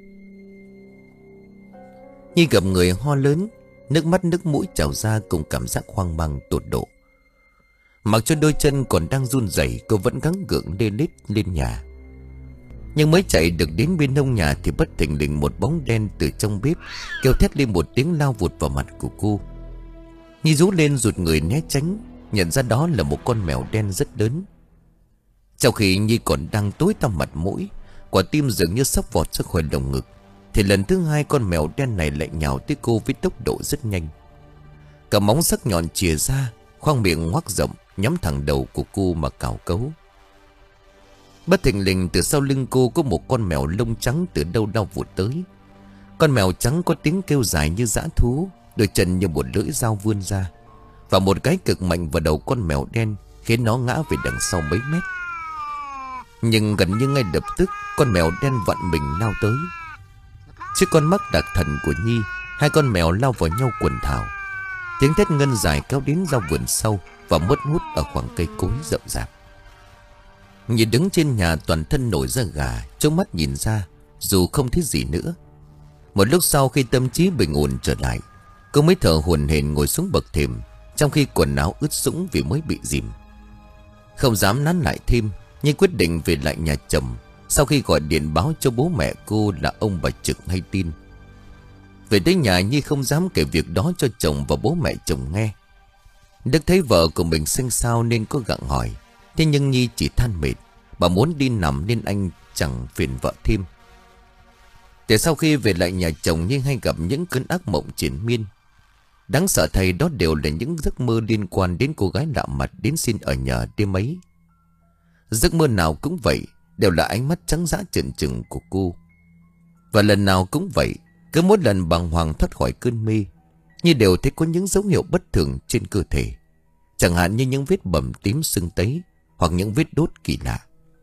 Nhi gặp người ho lớn, nước mắt nước mũi trào ra cùng cảm giác hoang mang tột độ. Mặc cho đôi chân còn đang run rẩy, cô vẫn gắng gượng lê lết lên nhà. Nhưng mới chạy được đến bên nông nhà thì bất thình lình một bóng đen từ trong bếp kêu thét lên một tiếng lao vụt vào mặt của cô. Nhi rú lên rụt người né tránh, nhận ra đó là một con mèo đen rất lớn. Trong khi Nhi còn đang tối tăm mặt mũi, quả tim dường như sắp vọt ra khỏi lồng ngực, thì lần thứ hai con mèo đen này lại nhào tới cô với tốc độ rất nhanh. Cả móng sắc nhọn chìa ra, khoang miệng ngoác rộng nhắm thẳng đầu của cô mà cào cấu. Bất thình lình từ sau lưng cô có một con mèo lông trắng từ đâu lao vụt tới. Con mèo trắng có tiếng kêu dài như dã thú, đôi chân như một lưỡi dao vươn ra, và một cái cực mạnh vào đầu con mèo đen khiến nó ngã về đằng sau mấy mét. Nhưng gần như ngay lập tức con mèo đen vặn mình lao tới. Trước con mắt đặc thần của Nhi, hai con mèo lao vào nhau quần thảo. Tiếng thét ngân dài kéo đến ra vườn sâu và mất hút ở khoảng cây cối rậm rạp. Nhi đứng trên nhà toàn thân nổi da gà, trông mắt nhìn ra dù không thấy gì nữa. Một lúc sau khi tâm trí bình ổn trở lại, cô mới thở hổn hển ngồi xuống bậc thềm, trong khi quần áo ướt sũng vì mới bị dìm. Không dám nán lại thêm, Nhi quyết định về lại nhà chồng, sau khi gọi điện báo cho bố mẹ cô là ông bà Trực hay tin. Về tới nhà, Nhi không dám kể việc đó cho chồng và bố mẹ chồng nghe. Đức thấy vợ của mình xanh xao nên có gặng hỏi, thế nhưng Nhi chỉ than mệt, bà muốn đi nằm nên anh chẳng phiền vợ thêm. Từ sau khi về lại nhà chồng, Nhi hay gặp những cơn ác mộng triền miên. Đáng sợ thay đó đều là những giấc mơ liên quan đến cô gái lạ mặt đến xin ở nhờ đêm ấy. Giấc mơ nào cũng vậy, đều là ánh mắt trắng dã trợn trừng của cô. Và lần nào cũng vậy, cứ mỗi lần bàng hoàng thoát khỏi cơn mê, Nhi đều thấy có những dấu hiệu bất thường trên cơ thể. Chẳng hạn như những vết bầm tím sưng tấy, hoặc những vết đốt kỳ lạ.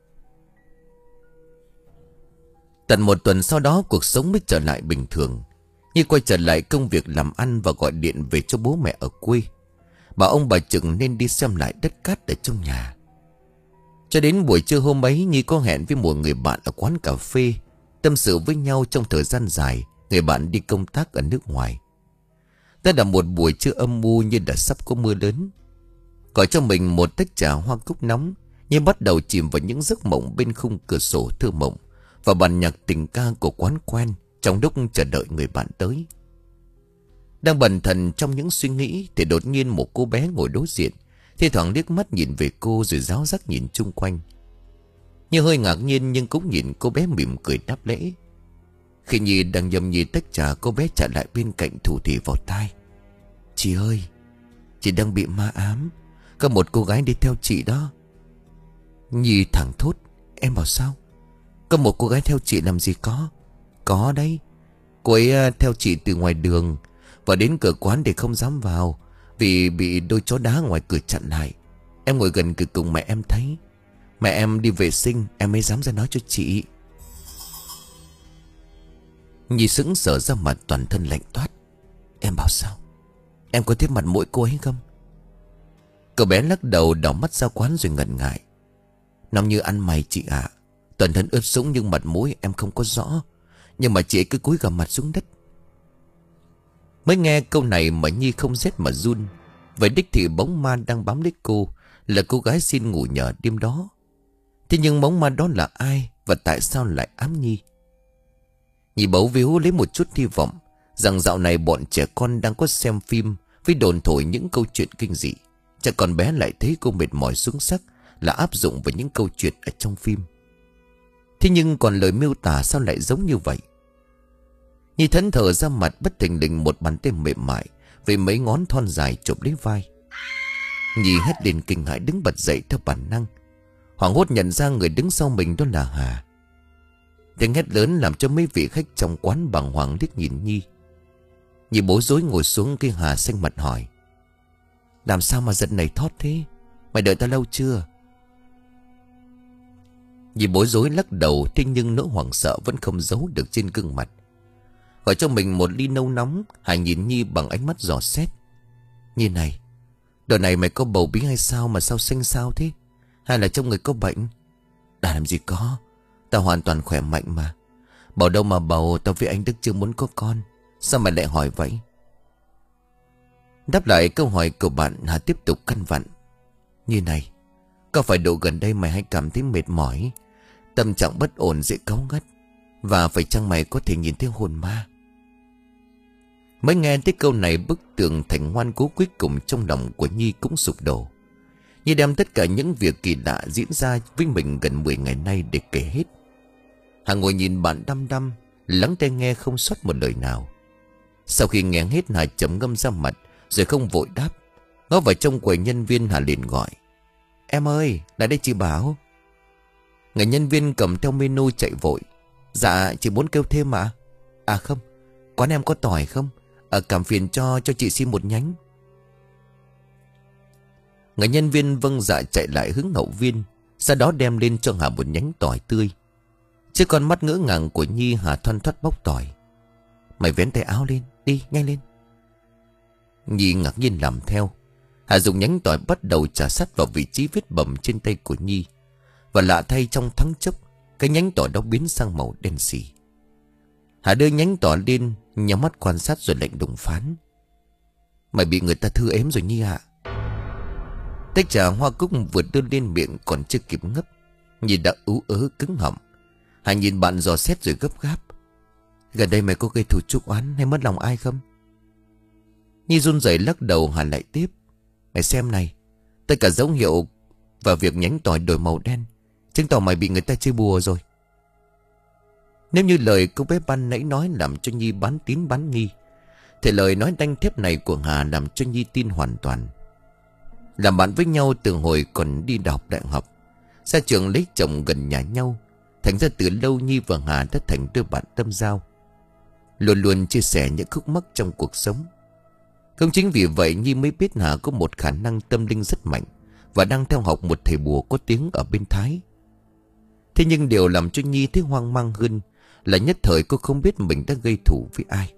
Tận một tuần sau đó, cuộc sống mới trở lại bình thường. Nhi quay trở lại công việc làm ăn và gọi điện về cho bố mẹ ở quê, bảo ông bà chừng nên đi xem lại đất cát ở trong nhà. Cho đến buổi trưa hôm ấy, Nhi có hẹn với một người bạn ở quán cà phê, tâm sự với nhau trong thời gian dài người bạn đi công tác ở nước ngoài. Đây là một buổi trưa âm u như đã sắp có mưa lớn. Gọi cho mình một tách trà hoa cúc nóng, Nhi bắt đầu chìm vào những giấc mộng bên khung cửa sổ thơ mộng và bản nhạc tình ca của quán quen trong lúc chờ đợi người bạn tới. Đang bần thần trong những suy nghĩ thì đột nhiên một cô bé ngồi đối diện, thi thoảng liếc mắt nhìn về cô rồi ráo rác nhìn chung quanh. Như hơi ngạc nhiên nhưng cũng nhìn cô bé mỉm cười đáp lễ. Khi Nhi đang nhâm nhi tách trà, cô bé chạy lại bên cạnh thủ thỉ vào tai: "Chị ơi, chị đang bị ma ám. Có một cô gái đi theo chị đó." Nhi thẳng thốt: "Em bảo sao? Có một cô gái theo chị làm gì có?" "Có đấy. Cô ấy theo chị từ ngoài đường và đến cửa quán để không dám vào, vì bị đôi chó đá ngoài cửa chặn lại. Em ngồi gần cửa cùng mẹ em thấy. Mẹ em đi vệ sinh, em mới dám ra nói cho chị." Nhi sững sờ ra mặt, toàn thân lạnh toát. "Em bảo sao? Em có thấy mặt mũi cô ấy không?" Cậu bé lắc đầu, đảo mắt ra quán rồi ngần ngại: "Nóng như ăn mày chị ạ. Toàn thân ướt sũng nhưng mặt mũi em không có rõ. Nhưng mà chị ấy cứ cúi gằm mặt xuống đất." Mới nghe câu này mà Nhi không rét mà run. Vậy đích thị bóng ma đang bám lấy cô là cô gái xin ngủ nhờ đêm đó. Thế nhưng bóng ma đó là ai và tại sao lại ám Nhi? Nhi bấu víu lấy một chút hy vọng rằng dạo này bọn trẻ con đang có xem phim với đồn thổi những câu chuyện kinh dị. Cha con bé lại thấy cô mệt mỏi xuống sắc là áp dụng vào những câu chuyện ở trong phim. Thế nhưng còn lời miêu tả sao lại giống như vậy? Nhi thẫn thờ ra mặt, bất thình lình một bàn tay mềm mại với mấy ngón thon dài chụp lấy vai. Nhi hét lên kinh hãi, đứng bật dậy theo bản năng. Hoảng hốt nhận ra người đứng sau mình đó là Hà. Tiếng hét lớn làm cho mấy vị khách trong quán bàng hoàng liếc nhìn Nhi. Nhi bối rối ngồi xuống khi Hà xanh mặt hỏi: "Làm sao mà giận này thót thế? Mày đợi tao lâu chưa?" Nhi bối rối lắc đầu, thế nhưng nỗi hoảng sợ vẫn không giấu được trên gương mặt. Gọi cho mình một ly nâu nóng, Hà nhìn Nhi bằng ánh mắt dò xét: "Nhi này, đợt này mày có bầu bí hay sao mà sao xanh xao thế? Hay là trong người có bệnh?" "Đã làm gì có, tao hoàn toàn khỏe mạnh mà. Bầu đâu mà bầu, tao với anh Đức chưa muốn có con. Sao mày lại hỏi vậy?" Đáp lại câu hỏi của bạn, Hà tiếp tục căn vặn: "Như này, có phải độ gần đây mày hay cảm thấy mệt mỏi, tâm trạng bất ổn, dễ cáu gắt, và phải chăng mày có thể nhìn thấy hồn ma?" Mới nghe tới câu này, bức tường thành ngoan cố cuối cùng trong lòng của Nhi cũng sụp đổ. Nhi đem tất cả những việc kỳ lạ diễn ra với mình gần mười ngày nay để kể hết. Hà ngồi nhìn bạn đăm đăm, lắng tai nghe không sót một lời nào. Sau khi nghe hết, Hà trầm ngâm ra mặt rồi không vội đáp. Ngó vào trong quầy nhân viên, Hà liền gọi: "Em ơi, lại đây chị Bảo." Người nhân viên cầm theo menu chạy vội: "Dạ, chị muốn kêu thêm ạ?" "À không, quán em có tỏi không? Ở cảm phiền cho cho chị xin một nhánh." Người nhân viên vâng dạ chạy lại hướng hậu viên, sau đó đem lên cho Hà một nhánh tỏi tươi. Trước con mắt ngỡ ngàng của Nhi, Hà thoăn thoắt bóc tỏi: "Mày vén tay áo lên, đi, nhanh lên." Nhi ngạc nhiên làm theo. Hà dùng nhánh tỏi bắt đầu chà sát vào vị trí vết bầm trên tay của Nhi. Và lạ thay, trong thoáng chốc, cái nhánh tỏi đó biến sang màu đen sì. Hà đưa nhánh tỏi lên, nhắm mắt quan sát rồi lạnh lùng phán: "Mày bị người ta thư ếm rồi Nhi ạ." Tách trà hoa cúc vừa đưa lên miệng còn chưa kịp ngấp, Nhi đã ú ớ cứng họng. Hà nhìn bạn dò xét rồi gấp gáp: "Gần đây mày có gây thù chuốc oán hay mất lòng ai không?" Nhi run rẩy lắc đầu. Hà lại tiếp: "Mày xem này, tất cả dấu hiệu và việc nhánh tỏi đổi màu đen chứng tỏ mày bị người ta chơi bùa rồi." Nếu như lời cô bé ban nãy nói làm cho Nhi bán tín bán nghi, thì lời nói đanh thép này của Hà làm cho Nhi tin hoàn toàn. Làm bạn với nhau từ hồi còn đi đọc đại học, ra trường lấy chồng gần nhà nhau, thành ra từ lâu Nhi và Hà đã thành đôi bạn tâm giao, luôn luôn chia sẻ những khúc mắc trong cuộc sống. Không chính vì vậy Nhi mới biết Hà có một khả năng tâm linh rất mạnh và đang theo học một thầy bùa có tiếng ở bên Thái. Thế nhưng điều làm cho Nhi thấy hoang mang hơn là nhất thời cô không biết mình đã gây thù với ai.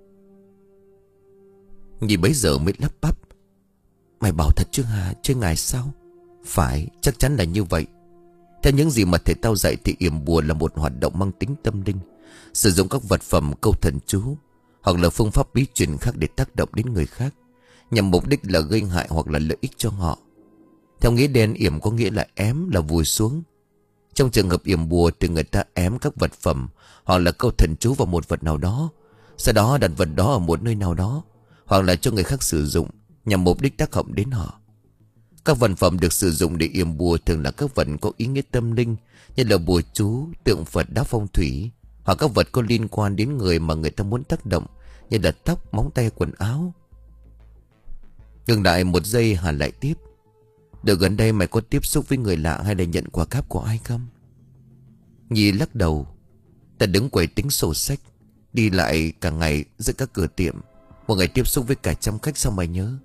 Nhi bấy giờ mới lắp bắp: "Mày bảo thật chứ Hà, chứ ngài sao?" "Phải, chắc chắn là như vậy. Theo những gì mà thầy tao dạy thì yểm bùa là một hoạt động mang tính tâm linh, sử dụng các vật phẩm, câu thần chú hoặc là phương pháp bí truyền khác để tác động đến người khác, nhằm mục đích là gây hại hoặc là lợi ích cho họ. Theo nghĩa đen, yểm có nghĩa là ém, là vùi xuống. Trong trường hợp yểm bùa thì người ta ém các vật phẩm hoặc là câu thần chú vào một vật nào đó, sau đó đặt vật đó ở một nơi nào đó, hoặc là cho người khác sử dụng nhằm mục đích tác động đến họ. Các vật phẩm được sử dụng để yểm bùa thường là các vật có ý nghĩa tâm linh, như là bùa chú, tượng Phật, đá phong thủy, hoặc các vật có liên quan đến người mà người ta muốn tác động, như là tóc, móng tay, quần áo." Ngừng lại một giây, Hà lại tiếp: "Được gần đây mày có tiếp xúc với người lạ hay là nhận quà cáp của ai không?" Nhi lắc đầu: "Ta đứng quầy tính sổ sách, đi lại cả ngày giữa các cửa tiệm, một ngày tiếp xúc với cả trăm khách, sao mày nhớ?"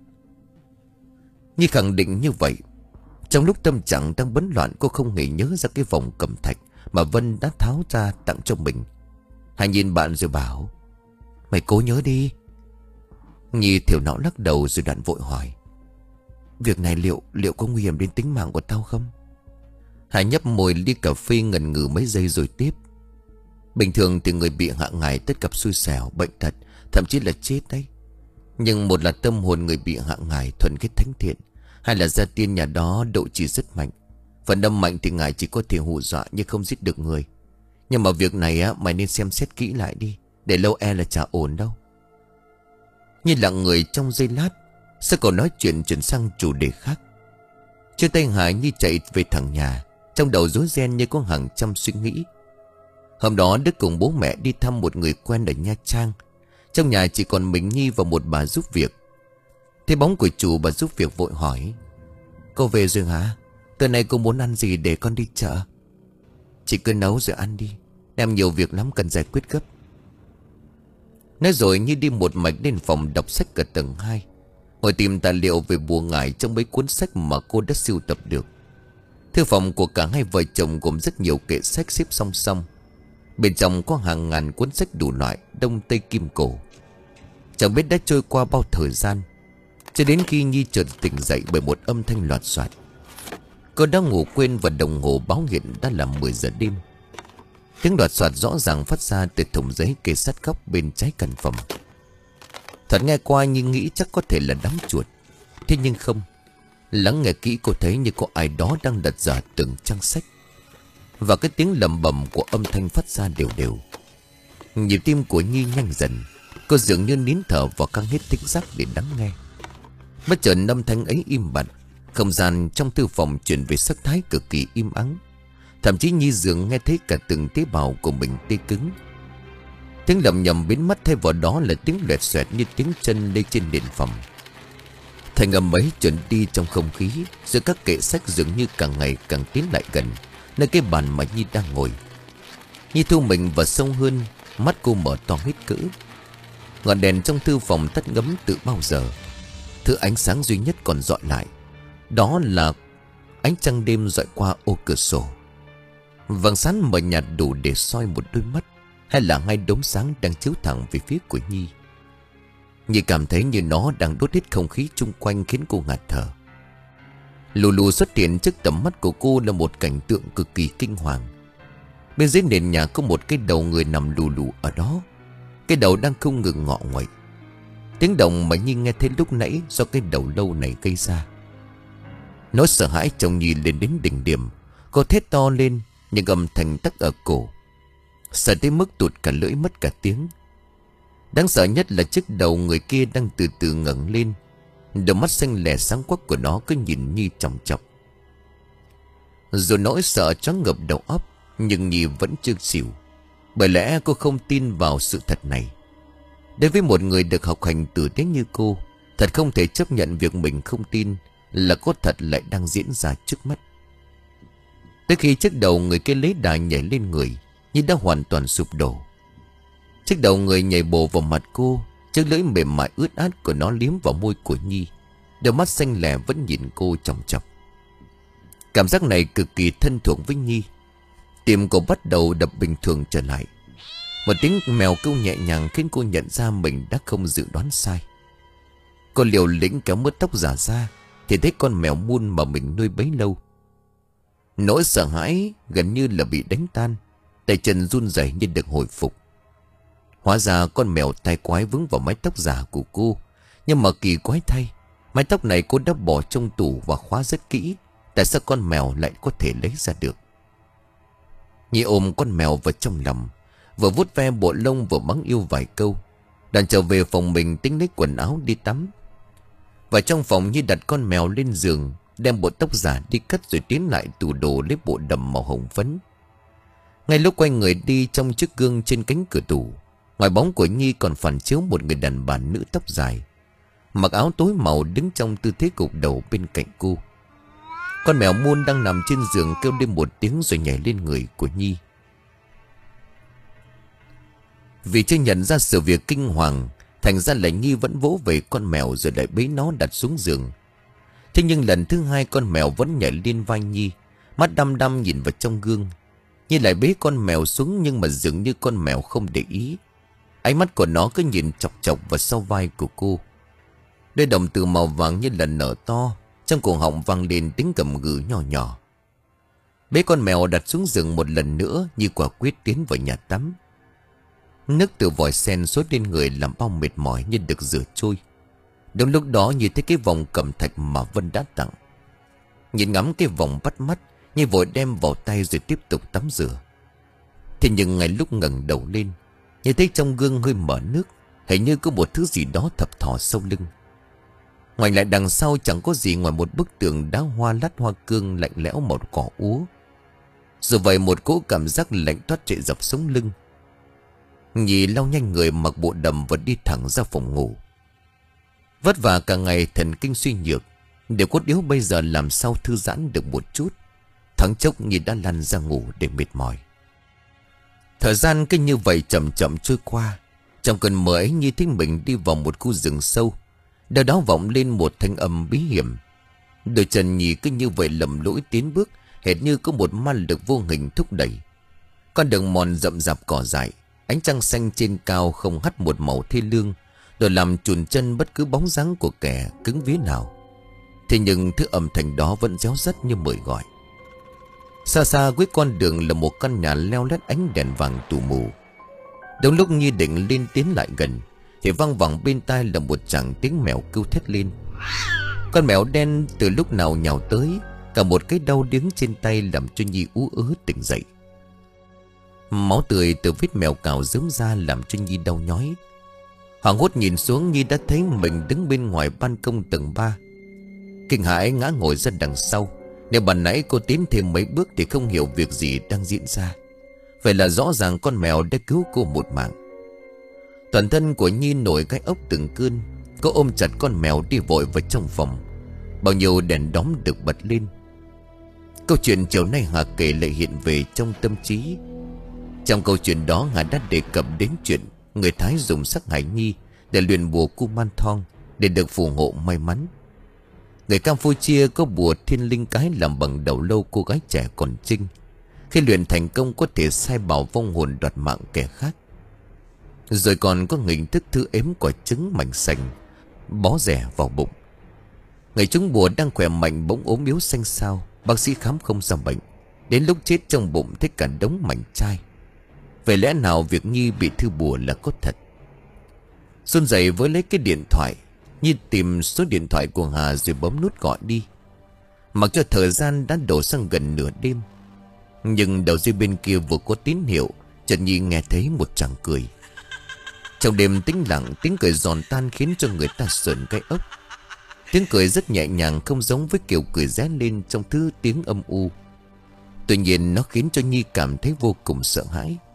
Nhi khẳng định như vậy. Trong lúc tâm trạng đang bấn loạn, cô không hề nhớ ra cái vòng cẩm thạch mà Vân đã tháo ra tặng cho mình. Hà nhìn bạn rồi bảo: "Mày cố nhớ đi." Nhi thiểu não lắc đầu rồi đoạn vội hỏi: "Việc này liệu liệu có nguy hiểm đến tính mạng của tao không?" Hà nhấp môi ly cà phê ngần ngừ mấy giây rồi tiếp: "Bình thường thì người bị hạ ngải tất gặp xui xẻo, bệnh tật, thậm chí là chết đấy. Nhưng một là tâm hồn người bị hạ ngải thuần khiết thánh thiện, hai là gia tiên nhà đó độ trì rất mạnh. Phần đâm mạnh thì ngài chỉ có thể hù dọa nhưng không giết được người. Nhưng mà việc này á, mày nên xem xét kỹ lại đi, để lâu e là chả ổn đâu." Như lặng người trong giây lát, sau cậu nói chuyện chuyển sang chủ đề khác. Chia tay Hà, Nhi chạy về thẳng nhà, trong đầu rối ren như có hàng trăm suy nghĩ. Hôm đó Đức cùng bố mẹ đi thăm một người quen ở Nha Trang. Trong nhà chỉ còn mình Nhi và một bà giúp việc. Thấy bóng của chủ, bà giúp việc vội hỏi: "Cô về rồi hả? Tối nay cô muốn ăn gì để con đi chợ?" "Chị cứ nấu rồi ăn đi, em nhiều việc lắm cần giải quyết gấp." Nói rồi Nhi đi một mạch lên phòng đọc sách ở tầng hai, ngồi tìm tài liệu về bùa ngải trong mấy cuốn sách mà cô đã sưu tập được. Thư phòng của cả hai vợ chồng gồm rất nhiều kệ sách xếp song song. Bên trong có hàng ngàn cuốn sách đủ loại đông tây kim cổ. Chẳng biết đã trôi qua bao thời gian, cho đến khi Nhi chợt tỉnh dậy bởi một âm thanh loạt soạt. Cô đã ngủ quên và đồng hồ báo hiện đã là mười giờ đêm. Tiếng loạt soạt rõ ràng phát ra từ thùng giấy kê sát góc bên trái căn phòng. Thật nghe qua nhưng nghĩ chắc có thể là đám chuột. Thế nhưng không. Lắng nghe kỹ cô thấy như có ai đó đang đặt dở từng trang sách. Và cái tiếng lầm bầm của âm thanh phát ra đều đều. Nhịp tim của Nhi nhanh dần. Cô dường như nín thở và căng hết thính giác để lắng nghe. Bất chợt âm thanh ấy im bặt. Không gian trong thư phòng chuyển về sắc thái cực kỳ im ắng. Thậm chí Nhi dường nghe thấy cả từng tế bào của mình tê cứng. Tiếng lầm nhầm biến mất, thay vào đó là tiếng loẹt xoẹt như tiếng chân lê trên nền phòng. Thành âm ấy chuyển đi trong không khí, giữa các kệ sách dường như càng ngày càng tiến lại gần nơi cái bàn mà Nhi đang ngồi. Nhi thu mình vào sâu hơn, mắt cô mở to hết cỡ. Ngọn đèn trong thư phòng tắt ngấm từ bao giờ. Thứ ánh sáng duy nhất còn dọi lại, đó là ánh trăng đêm dọi qua ô cửa sổ. Vầng sáng mờ nhạt đủ để soi một đôi mắt, hay là hai đốm sáng đang chiếu thẳng về phía của Nhi. Nhi cảm thấy như nó đang đốt hết không khí chung quanh, khiến cô ngạt thở. Lù lù xuất hiện trước tầm mắt của cô là một cảnh tượng cực kỳ kinh hoàng. Bên dưới nền nhà có một cái đầu người nằm lù lù ở đó. Cái đầu đang không ngừng ngọ nguậy. Tiếng động mà Nhi nghe thấy lúc nãy do cái đầu lâu này gây ra. Nỗi sợ hãi chồng Nhi lên đến đỉnh điểm. Cô thét to lên, nhưng âm thanh tắc ở cổ. Sợ tới mức tụt cả lưỡi, mất cả tiếng. Đáng sợ nhất là chiếc đầu người kia đang từ từ ngẩng lên. Đôi mắt xanh lè sáng quắc của nó cứ nhìn Nhi chòng chọc. Dù nỗi sợ choáng ngợp đầu óc, nhưng Nhi vẫn chưa xỉu. Bởi lẽ cô không tin vào sự thật này. Đối với một người được học hành tử tế như cô, thật không thể chấp nhận việc mình không tin là có thật lại đang diễn ra trước mắt. Tới khi chiếc đầu người kia lấy đà nhảy lên người, Nhi đã hoàn toàn sụp đổ. Chiếc đầu người nhảy bổ vào mặt cô, chiếc lưỡi mềm mại ướt át của nó liếm vào môi của Nhi. Đôi mắt xanh lẻ vẫn nhìn cô chòng chọc. Cảm giác này cực kỳ thân thuộc với Nhi. Tim cô bắt đầu đập bình thường trở lại. Một tiếng mèo kêu nhẹ nhàng khiến cô nhận ra mình đã không dự đoán sai. Cô liều lĩnh kéo mớ tóc giả ra thì thấy con mèo muôn mà mình nuôi bấy lâu. Nỗi sợ hãi gần như là bị đánh tan, tay chân run rẩy như được hồi phục. Hóa ra con mèo tai quái vướng vào mái tóc giả của cô. Nhưng mà kỳ quái thay, mái tóc này cô đã bỏ trong tủ và khóa rất kỹ. Tại sao con mèo lại có thể lấy ra được? Nhi ôm con mèo vào trong lòng, vừa vuốt ve bộ lông vừa mắng yêu vài câu. Đoàn trở về phòng mình tính lấy quần áo đi tắm. Và trong phòng Nhi đặt con mèo lên giường, đem bộ tóc giả đi cất rồi tiến lại tủ đồ lấy bộ đầm màu hồng phấn. Ngay lúc quay người đi, trong chiếc gương trên cánh cửa tủ, ngoài bóng của Nhi còn phản chiếu một người đàn bà nữ tóc dài, mặc áo tối màu, đứng trong tư thế gục đầu bên cạnh cô. Con mèo muôn đang nằm trên giường kêu lên một tiếng rồi nhảy lên người của Nhi. Vì chưa nhận ra sự việc kinh hoàng, thành ra là Nhi vẫn vỗ về con mèo rồi lại bế nó đặt xuống giường. Thế nhưng lần thứ hai con mèo vẫn nhảy lên vai Nhi, mắt đăm đăm nhìn vào trong gương. Nhi lại bế con mèo xuống, nhưng mà dường như con mèo không để ý. Ánh mắt của nó cứ nhìn chọc chọc vào sau vai của cô. Đôi đồng tử màu vàng như là nở to, trong cổ họng vang lên tiếng gầm gừ nhỏ nhỏ. Bế con mèo đặt xuống giường một lần nữa, Nhi quả quyết tiến vào nhà tắm. Nước từ vòi sen xối lên người làm bao mệt mỏi như được rửa trôi. Đúng lúc đó Nhi thấy cái vòng cẩm thạch mà Vân đã tặng. Nhìn ngắm cái vòng bắt mắt, Nhi vội đem vào tay rồi tiếp tục tắm rửa. Thế nhưng ngay lúc ngẩng đầu lên, Nhi thấy trong gương hơi mở nước, hình như có một thứ gì đó thập thò sau lưng. Ngoài lại đằng sau chẳng có gì ngoài một bức tường đá hoa lát hoa cương lạnh lẽo màu cỏ úa. Dù vậy một cỗ cảm giác lạnh toát chạy dọc sống lưng. Nhi lau nhanh người, mặc bộ đầm và đi thẳng ra phòng ngủ. Vất vả cả ngày, thần kinh suy nhược, điều cốt yếu bây giờ làm sao thư giãn được một chút. Thoáng chốc Nhi đã lăn ra ngủ để mệt mỏi. Thời gian cứ như vậy chậm chậm trôi qua. Trong cơn mơ ấy, Nhi thấy mình đi vào một khu rừng sâu. Đâu đó vọng lên một thanh âm bí hiểm. Đôi chân Nhi cứ như vậy lầm lũi tiến bước, hệt như có một ma lực vô hình thúc đẩy. Con đường mòn rậm rạp cỏ dại, ánh trăng xanh trên cao không hắt một màu thê lương, rồi làm chùn chân bất cứ bóng dáng của kẻ cứng vía nào. Thế nhưng thứ âm thanh đó vẫn réo rắt như mời gọi. Xa xa cuối con đường là một căn nhà leo lét ánh đèn vàng tù mù. Đúng lúc Nhi định lên tiến lại gần, thì vang vẳng bên tai là một chàng tiếng mèo kêu thét lên. Con mèo đen từ lúc nào nhào tới, cả một cái đau điếng trên tay làm cho Nhi ú ớ tỉnh dậy. Máu tươi từ vết mèo cào rớm ra làm cho Nhi đau nhói. Hoảng hốt nhìn xuống, Nhi đã thấy mình đứng bên ngoài ban công tầng ba. Kinh hãi ngã ngồi ra đằng sau. Nếu ban nãy cô tiến thêm mấy bước thì không hiểu việc gì đang diễn ra. Vậy là rõ ràng con mèo đã cứu cô một mạng. Toàn thân của Nhi nổi gai ốc từng cơn. Cô ôm chặt con mèo đi vội vào trong phòng. Bao nhiêu đèn đóm được bật lên. Câu chuyện chiều nay Hà kể lại hiện về trong tâm trí. Trong câu chuyện đó, Hà đã đề cập đến chuyện người Thái dùng sắc hại Nhi để luyện bùa Kuman Thong, để được phù hộ may mắn. Người Campuchia có bùa thiên linh cái làm bằng đầu lâu cô gái trẻ còn trinh. Khi luyện thành công có thể sai bảo vong hồn đoạt mạng kẻ khác. Rồi còn có hình thức thư ếm quả trứng mảnh sành bó rẻ vào bụng. Người trúng bùa đang khỏe mạnh bỗng ốm yếu xanh xao. Bác sĩ khám không ra bệnh. Đến lúc chết trong bụng thấy cả đống mảnh chai. Vậy lẽ nào việc Nhi bị thư bùa là có thật? Xuân dậy với lấy cái điện thoại, Nhi tìm số điện thoại của Hà rồi bấm nút gọi đi. Mặc cho thời gian đã đổ sang gần nửa đêm, nhưng đầu dây bên kia vừa có tín hiệu, chợt Nhi nghe thấy một tràng cười. Trong đêm tĩnh lặng, tiếng cười giòn tan khiến cho người ta sởn gai ốc. Tiếng cười rất nhẹ nhàng, không giống với kiểu cười ré lên trong thứ tiếng âm u. Tuy nhiên nó khiến cho Nhi cảm thấy vô cùng sợ hãi.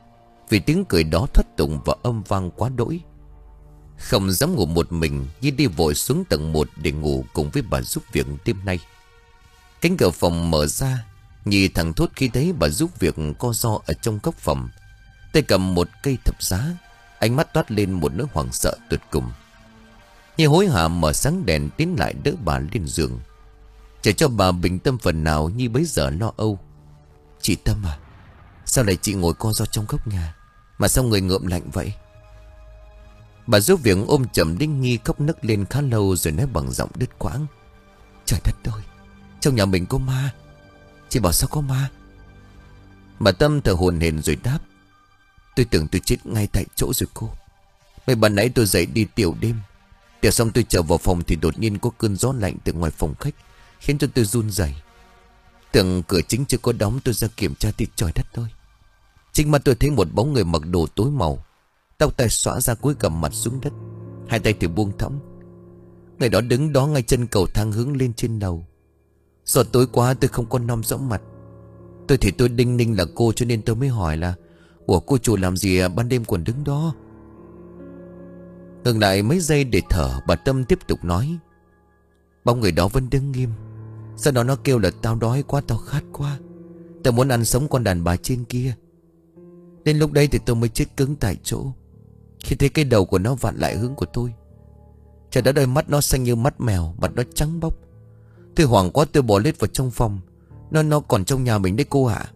vì tiếng cười đó thất tùng và âm vang quá đỗi. Không dám ngủ một mình, Nhi đi vội xuống tầng một để ngủ cùng với bà giúp việc đêm nay. Cánh cửa phòng mở ra, Nhi thẳng thốt khi thấy bà giúp việc co ro ở trong góc phòng, tay cầm một cây thập giá, ánh mắt toát lên một nỗi hoảng sợ tuyệt cùng. Nhi hối hả mở sáng đèn tiến lại đỡ bà lên giường. Chờ cho bà bình tâm phần nào, Nhi bấy giờ lo âu. Chị Tâm à, sao lại chị ngồi co ro trong góc nhà, mà sao người ngợm lạnh vậy? Bà giúp việc ôm chầm Đinh Nhi khóc nức lên khá lâu rồi nói bằng giọng đứt quãng. Trời đất ơi, trong nhà mình có ma. Chị bảo sao có ma? Bà Tâm thở hổn hển rồi đáp. Tôi tưởng tôi chết ngay tại chỗ rồi cô. Mấy ban nãy tôi dậy đi tiểu đêm. Tiểu xong tôi trở vào phòng thì đột nhiên có cơn gió lạnh từ ngoài phòng khách, khiến cho tôi run rẩy. Tưởng cửa chính chưa có đóng, tôi ra kiểm tra thì trời đất ơi, chính mắt tôi thấy một bóng người mặc đồ tối màu, tóc tai xõa ra cúi gằm mặt xuống đất, hai tay thì buông thõng. Người đó đứng đó ngay chân cầu thang hướng lên trên đầu. Do tối quá tôi không có nom rõ mặt. Tôi thì tôi đinh ninh là cô, cho nên tôi mới hỏi là ủa cô chủ làm gì ban đêm còn đứng đó? Ngừng lại mấy giây để thở, bà Tâm tiếp tục nói. Bóng người đó vẫn đứng nghiêm. Sau đó nó kêu là tao đói quá, tao khát quá, tao muốn ăn sống con đàn bà trên kia. Đến lúc đây thì tôi mới chết cứng tại chỗ, khi thấy cái đầu của nó vặn lại hướng của tôi. Trời đất ơi, mắt nó xanh như mắt mèo, mặt nó trắng bóc. Tôi hoảng quá, tôi bỏ lết vào trong phòng. Nó nó còn trong nhà mình đấy cô ạ.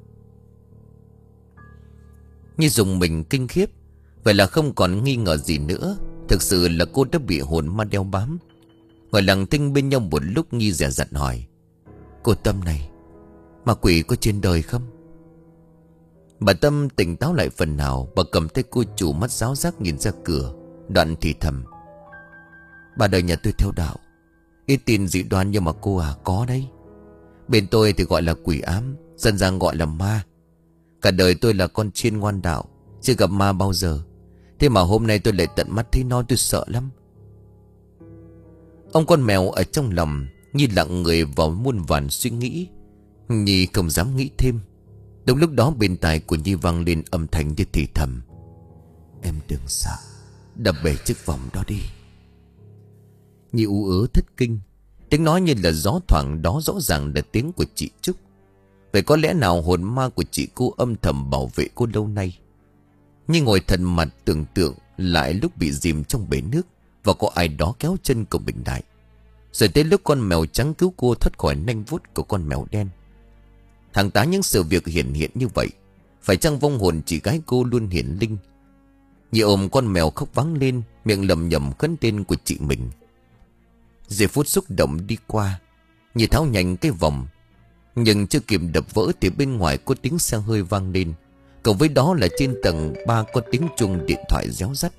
Như dùng mình kinh khiếp. Vậy là không còn nghi ngờ gì nữa. Thực sự là cô đã bị hồn ma đeo bám. Ngồi lặng thinh bên nhau một lúc, Nhi dè dặt hỏi. Cô Tâm này, ma quỷ có trên đời không? Bà Tâm tỉnh táo lại phần nào. Bà cầm tay cô chủ, mắt ráo rác nhìn ra cửa, đoạn thì thầm. Bà đời nhà tôi theo đạo, ít tin dị đoan, nhưng mà cô à, có đấy. Bên tôi thì gọi là quỷ ám, dân gian gọi là ma. Cả đời tôi là con chiên ngoan đạo, chưa gặp ma bao giờ. Thế mà hôm nay tôi lại tận mắt thấy nó, tôi sợ lắm. Ông con mèo ở trong lòng Nhi lặng người vào muôn vàn suy nghĩ. Nhi không dám nghĩ thêm. Đúng lúc đó bên tai của Nhi vang lên âm thanh như thì thầm. Em đừng sợ, đập bể chiếc vòng đó đi. Nhi ú ớ thất kinh. Tiếng nói như là gió thoảng đó rõ ràng là tiếng của chị Trúc. Vậy có lẽ nào hồn ma của chị cô âm thầm bảo vệ cô lâu nay? Nhi ngồi thần mặt tưởng tượng lại lúc bị dìm trong bể nước, và có ai đó kéo chân của mình lại. Rồi tới lúc con mèo trắng cứu cô thoát khỏi nanh vuốt của con mèo đen. Hàng tá những sự việc hiển hiện như vậy, phải chăng vong hồn chị gái cô luôn hiển linh? Nhi ôm con mèo khóc vắng lên, miệng lầm nhầm khấn tên của chị mình. Giây phút xúc động đi qua, Nhi tháo nhanh cái vòng. Nhưng chưa kịp đập vỡ thì bên ngoài có tiếng xe hơi vang lên. Cộng với đó là trên tầng ba có tiếng chuông điện thoại réo rắt.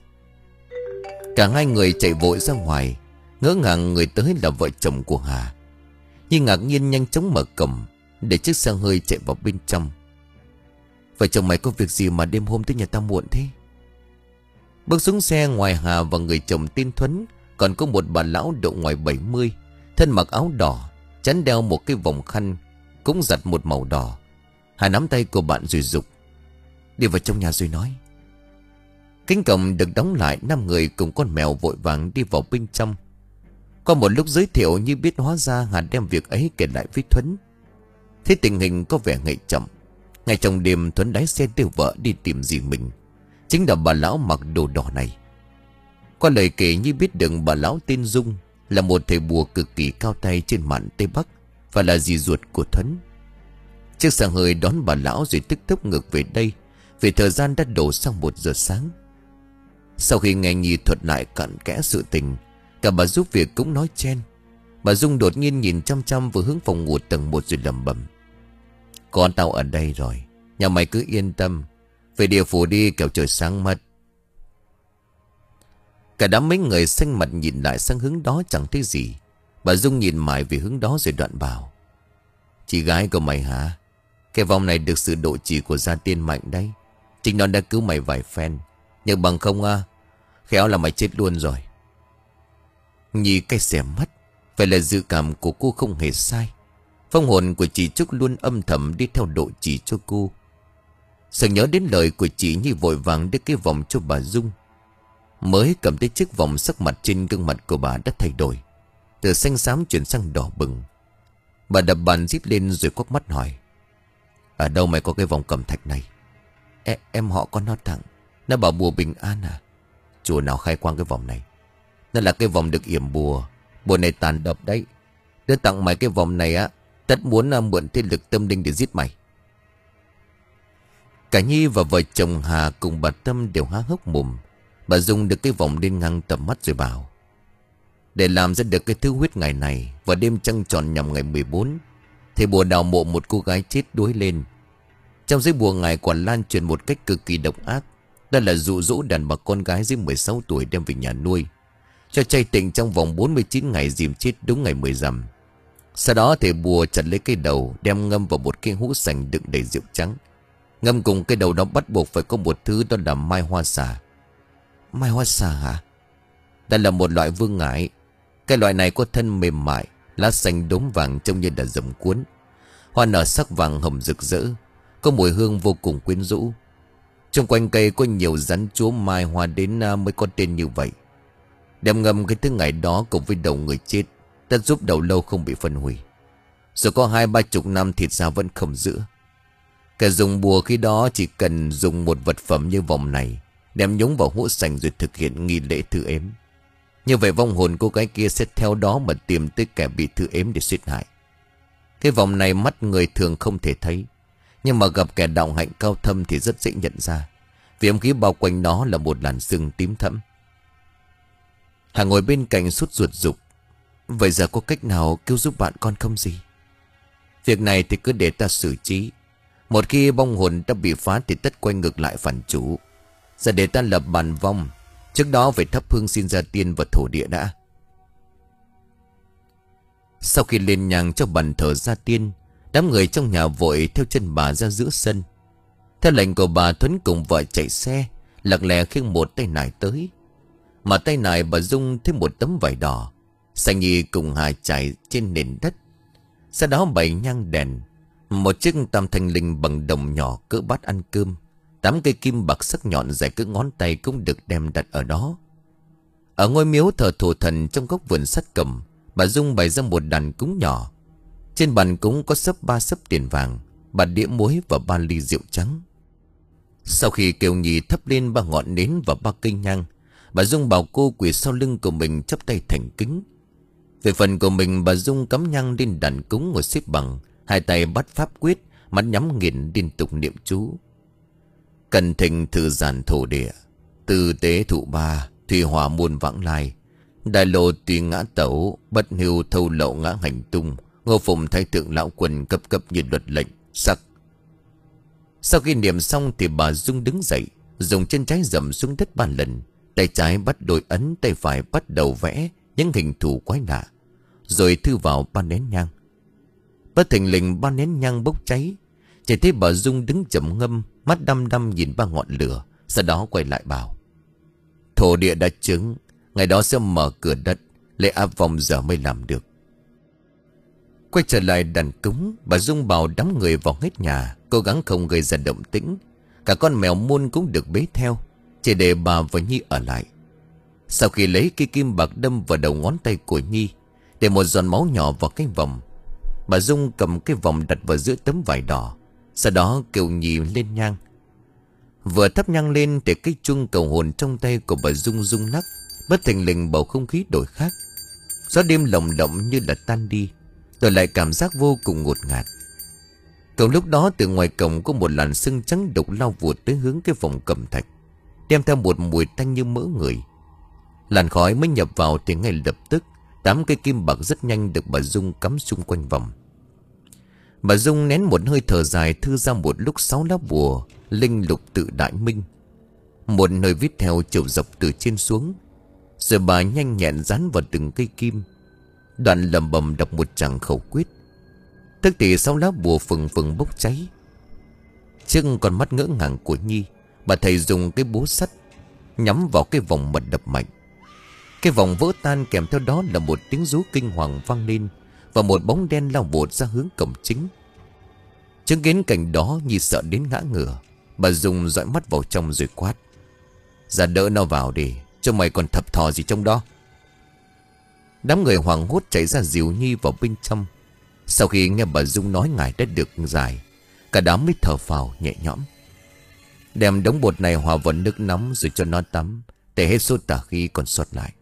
Cả hai người chạy vội ra ngoài. Ngỡ ngàng người tới là vợ chồng của Hà. Nhi ngạc nhiên nhanh chóng mở cổng để chiếc xe hơi chạy vào bên trong. Vợ chồng mày có việc gì mà đêm hôm tới nhà tao muộn thế? Bước xuống xe, ngoài Hà và người chồng tên Thuấn, còn có một bà lão độ ngoài bảy mươi, thân mặc áo đỏ, chán đeo một cái vòng khăn, cũng giặt một màu đỏ. Hà nắm tay của bạn rồi giục. Đi vào trong nhà rồi nói. Cánh cổng được đóng lại, năm người cùng con mèo vội vàng đi vào bên trong. Qua một lúc giới thiệu như biết, hóa ra Hà đem việc ấy kể lại với Thuấn. Thế tình hình có vẻ ngậy chậm. Ngay trong đêm, Thuấn lái xe đưa vợ đi tìm dì mình, chính là bà lão mặc đồ đỏ này. Qua lời kể như biết được bà lão tên Dung là một thầy bùa cực kỳ cao tay trên mạn Tây Bắc, và là dì ruột của Thuấn. Chiếc xe hơi đón bà lão rồi tức tốc ngược về đây, vì thời gian đã đổ sang một giờ sáng. Sau khi nghe Nhi thuật lại cặn kẽ sự tình, cả bà giúp việc cũng nói chen. Bà Dung đột nhiên nhìn chăm chăm vào hướng phòng ngủ tầng một rồi lẩm bẩm. Con tao ở đây rồi, nhà mày cứ yên tâm. Về địa phủ đi, kẻo trời sáng mất. Cả đám mấy người xanh mặt nhìn lại sang hướng đó chẳng thấy gì. Bà Dung nhìn mãi về hướng đó rồi đoạn bảo. Chị gái của mày hả? Cái vòng này được sự độ trì của gia tiên mạnh đấy. Chính nó đã cứu mày vài phen. Nhưng bằng không à, khéo là mày chết luôn rồi. Nhi cái xẻ mắt. Vậy là dự cảm của cô không hề sai. Phong hồn của chị Trúc luôn âm thầm đi theo độ chỉ cho cô. Sợ nhớ đến lời của chị Nhi vội vàng đưa cái vòng cho bà Dung. Mới cầm tới chiếc vòng, sắc mặt trên gương mặt của bà đã thay đổi, từ xanh xám chuyển sang đỏ bừng. Bà đập bàn rít lên rồi quắc mắt hỏi: ở đâu mày có cái vòng cẩm thạch này? E, em họ con nó tặng. Nó bảo bùa bình an à? Chùa nào khai quang cái vòng này? Nó là cái vòng được yểm bùa. Bùa này tàn độc đấy. Đưa tặng mày cái vòng này á, tất muốn uh, mượn thế lực tâm linh để giết mày. Cả Nhi và vợ chồng Hà cùng bà Tâm đều há hốc mồm. Bà Dung được cái vòng lên ngang tầm mắt rồi bảo: để làm ra được cái thứ huyết ngày này, vào đêm trăng tròn nhằm ngày mười bốn, thì bùa đào mộ một cô gái chết đuối lên. Trong giấy bùa ngài còn lan truyền một cách cực kỳ độc ác, đó là dụ dỗ đàn bà con gái dưới mười sáu tuổi đem về nhà nuôi, cho chay tịnh trong vòng bốn mươi chín ngày, dìm chết đúng ngày mười rằm. Sau đó thì bùa chặt lấy cái đầu, đem ngâm vào một cái hũ sành đựng đầy rượu trắng. Ngâm cùng cái đầu đó bắt buộc phải có một thứ, đó là mai hoa xà. Mai hoa xà hả? Đây là một loại vương ngải. Cái loại này có thân mềm mại, lá xanh đốm vàng trông như là rồng cuốn. Hoa nở sắc vàng hồng rực rỡ, có mùi hương vô cùng quyến rũ. Trong quanh cây có nhiều rắn chúa mai hoa đến mới có tên như vậy. Đem ngâm cái thứ ngày đó cùng với đầu người chết, tất giúp đầu lâu không bị phân hủy. Rồi có hai ba chục năm thịt da vẫn không giữ. Kẻ dùng bùa khi đó chỉ cần dùng một vật phẩm như vòng này, đem nhúng vào hũ sành rồi thực hiện nghi lễ thư ếm. Như vậy vong hồn cô gái kia sẽ theo đó mà tìm tới kẻ bị thư ếm để giết hại. Cái vòng này mắt người thường không thể thấy, nhưng mà gặp kẻ đạo hạnh cao thâm thì rất dễ nhận ra, vì âm khí bao quanh nó là một làn sương tím thẫm. Hà ngồi bên cạnh sốt ruột dục: vậy giờ có cách nào cứu giúp bạn con không gì? Việc này thì cứ để ta xử trí. Một khi vong hồn đã bị phá thì tất quay ngược lại phản chủ. Giờ để ta lập bàn vong, trước đó phải thắp hương xin gia tiên và thổ địa đã. Sau khi lên nhang cho bàn thờ gia tiên, đám người trong nhà vội theo chân bà ra giữa sân. Theo lệnh của bà, Thuấn cùng vợ chạy xe lặc lè khiêng một tay nải tới. Mà tay nải bà Dung thêm một tấm vải đỏ. Sanh Nhi cùng Hà trải trên nền đất. Sau đó bày nhang đèn, một chiếc tam thanh linh bằng đồng nhỏ cỡ bát ăn cơm, tám cây kim bạc sắc nhọn dài cỡ ngón tay cũng được đem đặt ở đó. Ở ngôi miếu thờ thổ thần trong góc vườn sắt cầm, bà Dung bày ra một đàn cúng nhỏ. Trên bàn cúng có xấp ba xấp tiền vàng, ba đĩa muối và ba ly rượu trắng. Sau khi kêu nhì thắp lên ba ngọn nến và ba cây nhang, bà Dung bảo cô quỳ sau lưng của mình chắp tay thành kính. Về phần của mình, bà Dung cắm nhang lên đàn cúng ngồi xếp bằng, hai tay bắt pháp quyết, mắt nhắm nghiền liên tục niệm chú. Cần thịnh thư giản thổ địa, tư tế thụ ba, thủy hỏa muôn vãng lai. Đại lộ tùy ngã tẩu, bất hưu thâu lậu ngã hành tung. Ngô phụng thái thượng lão quân, cấp cấp như luật lệnh, sắc. Sau khi niệm xong thì bà Dung đứng dậy, dùng chân trái dậm xuống đất ba lần. Tay trái bắt đôi ấn, tay phải bắt đầu vẽ những hình thù quái lạ, rồi thư vào ba nén nhang. Bất thình lình ba nén nhang bốc cháy. Chỉ thấy bà Dung đứng trầm ngâm, mắt đăm đăm nhìn ba ngọn lửa. Sau đó quay lại bảo: thổ địa đã chứng, ngày đó sẽ mở cửa đất, lễ áp vong giờ mới làm được. Quay trở lại đàn cúng, bà Dung bảo đám người vào hết nhà, cố gắng không gây ra động tĩnh. Cả con mèo môn cũng được bế theo, chỉ để bà và Nhi ở lại. Sau khi lấy cây kim bạc đâm vào đầu ngón tay của Nhi, để một giọt máu nhỏ vào cái vòng, bà Dung cầm cái vòng đặt vào giữa tấm vải đỏ. Sau đó kêu Nhi lên nhang. Vừa thắp nhang lên thì cái chuông cầu hồn trong tay của bà Dung rung lắc. Bất thình lình bầu không khí đổi khác. Gió đêm lồng động như là tan đi, rồi lại cảm giác vô cùng ngột ngạt. Cầu lúc đó từ ngoài cổng có một làn sương trắng đục lao vụt tới hướng cái vòng cẩm thạch, đem theo một mùi tanh như mỡ người. Làn khói mới nhập vào thì ngay lập tức tám cây kim bạc rất nhanh được bà Dung cắm xung quanh vòng. Bà Dung nén một hơi thở dài, thư ra một lúc sáu lá bùa linh lục tự đại minh, một nơi viết theo chiều dọc từ trên xuống. Rồi bà nhanh nhẹn dán vào từng cây kim, đoạn lầm bầm đọc một tràng khẩu quyết. Tức thì sáu lá bùa phừng phừng bốc cháy. Trước con mắt ngỡ ngàng của Nhi, bà thầy dùng cái búa sắt nhắm vào cái vòng mật đập mạnh. Cái vòng vỡ tan, kèm theo đó là một tiếng rú kinh hoàng vang lên, và một bóng đen lao vụt ra hướng cổng chính. Chứng kiến cảnh đó, Nhi sợ đến ngã ngửa. Bà Dung dõi mắt vào trong rồi quát: "Ra đỡ nó vào đi, cho mày còn thập thò gì trong đó." Đám người hoảng hốt chạy ra dìu Nhi vào bên trong. Sau khi nghe bà Dung nói ngài đã được giải, cả đám mới thở phào nhẹ nhõm. Đem đống bột này hòa vào nước nóng rồi cho nó tắm, để hết sốt tà khí còn sót lại.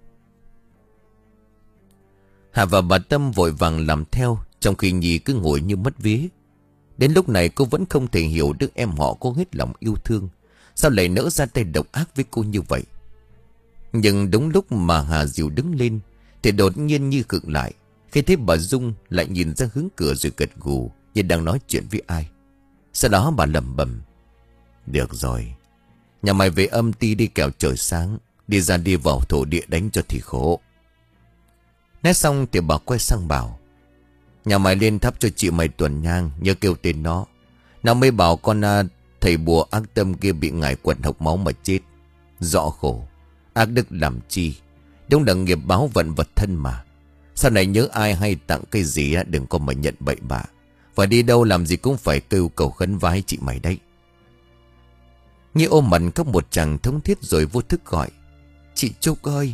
Hà và bà Tâm vội vàng làm theo, trong khi Nhi cứ ngồi như mất vía. Đến lúc này cô vẫn không thể hiểu đứa em họ có hết lòng yêu thương, sao lại nỡ ra tay độc ác với cô như vậy. Nhưng đúng lúc mà Hà dìu đứng lên thì đột nhiên Nhi khựng lại khi thấy bà Dung lại nhìn ra hướng cửa rồi gật gù như đang nói chuyện với ai. Sau đó bà lẩm bẩm: "Được rồi, nhà mày về âm ty đi kẻo trời sáng, đi ra đi vào thổ địa đánh cho thì khổ." Nói xong thì bà quay sang bảo: "Nhà mày lên thắp cho chị mày tuần nhang, nhớ kêu tên nó. Nào mới bảo con à, thầy bùa ác tâm kia bị ngài quật hộc máu mà chết. Rõ khổ, ác đức làm chi, đúng là nghiệp báo vận vật thân mà. Sau này nhớ ai hay tặng cái gì á, đừng có mà nhận bậy bạ. Và đi đâu làm gì cũng phải kêu cầu khấn vái chị mày đấy." Nhi ôm mặt khóc một tràng thống thiết rồi vô thức gọi: "Chị Trúc ơi!"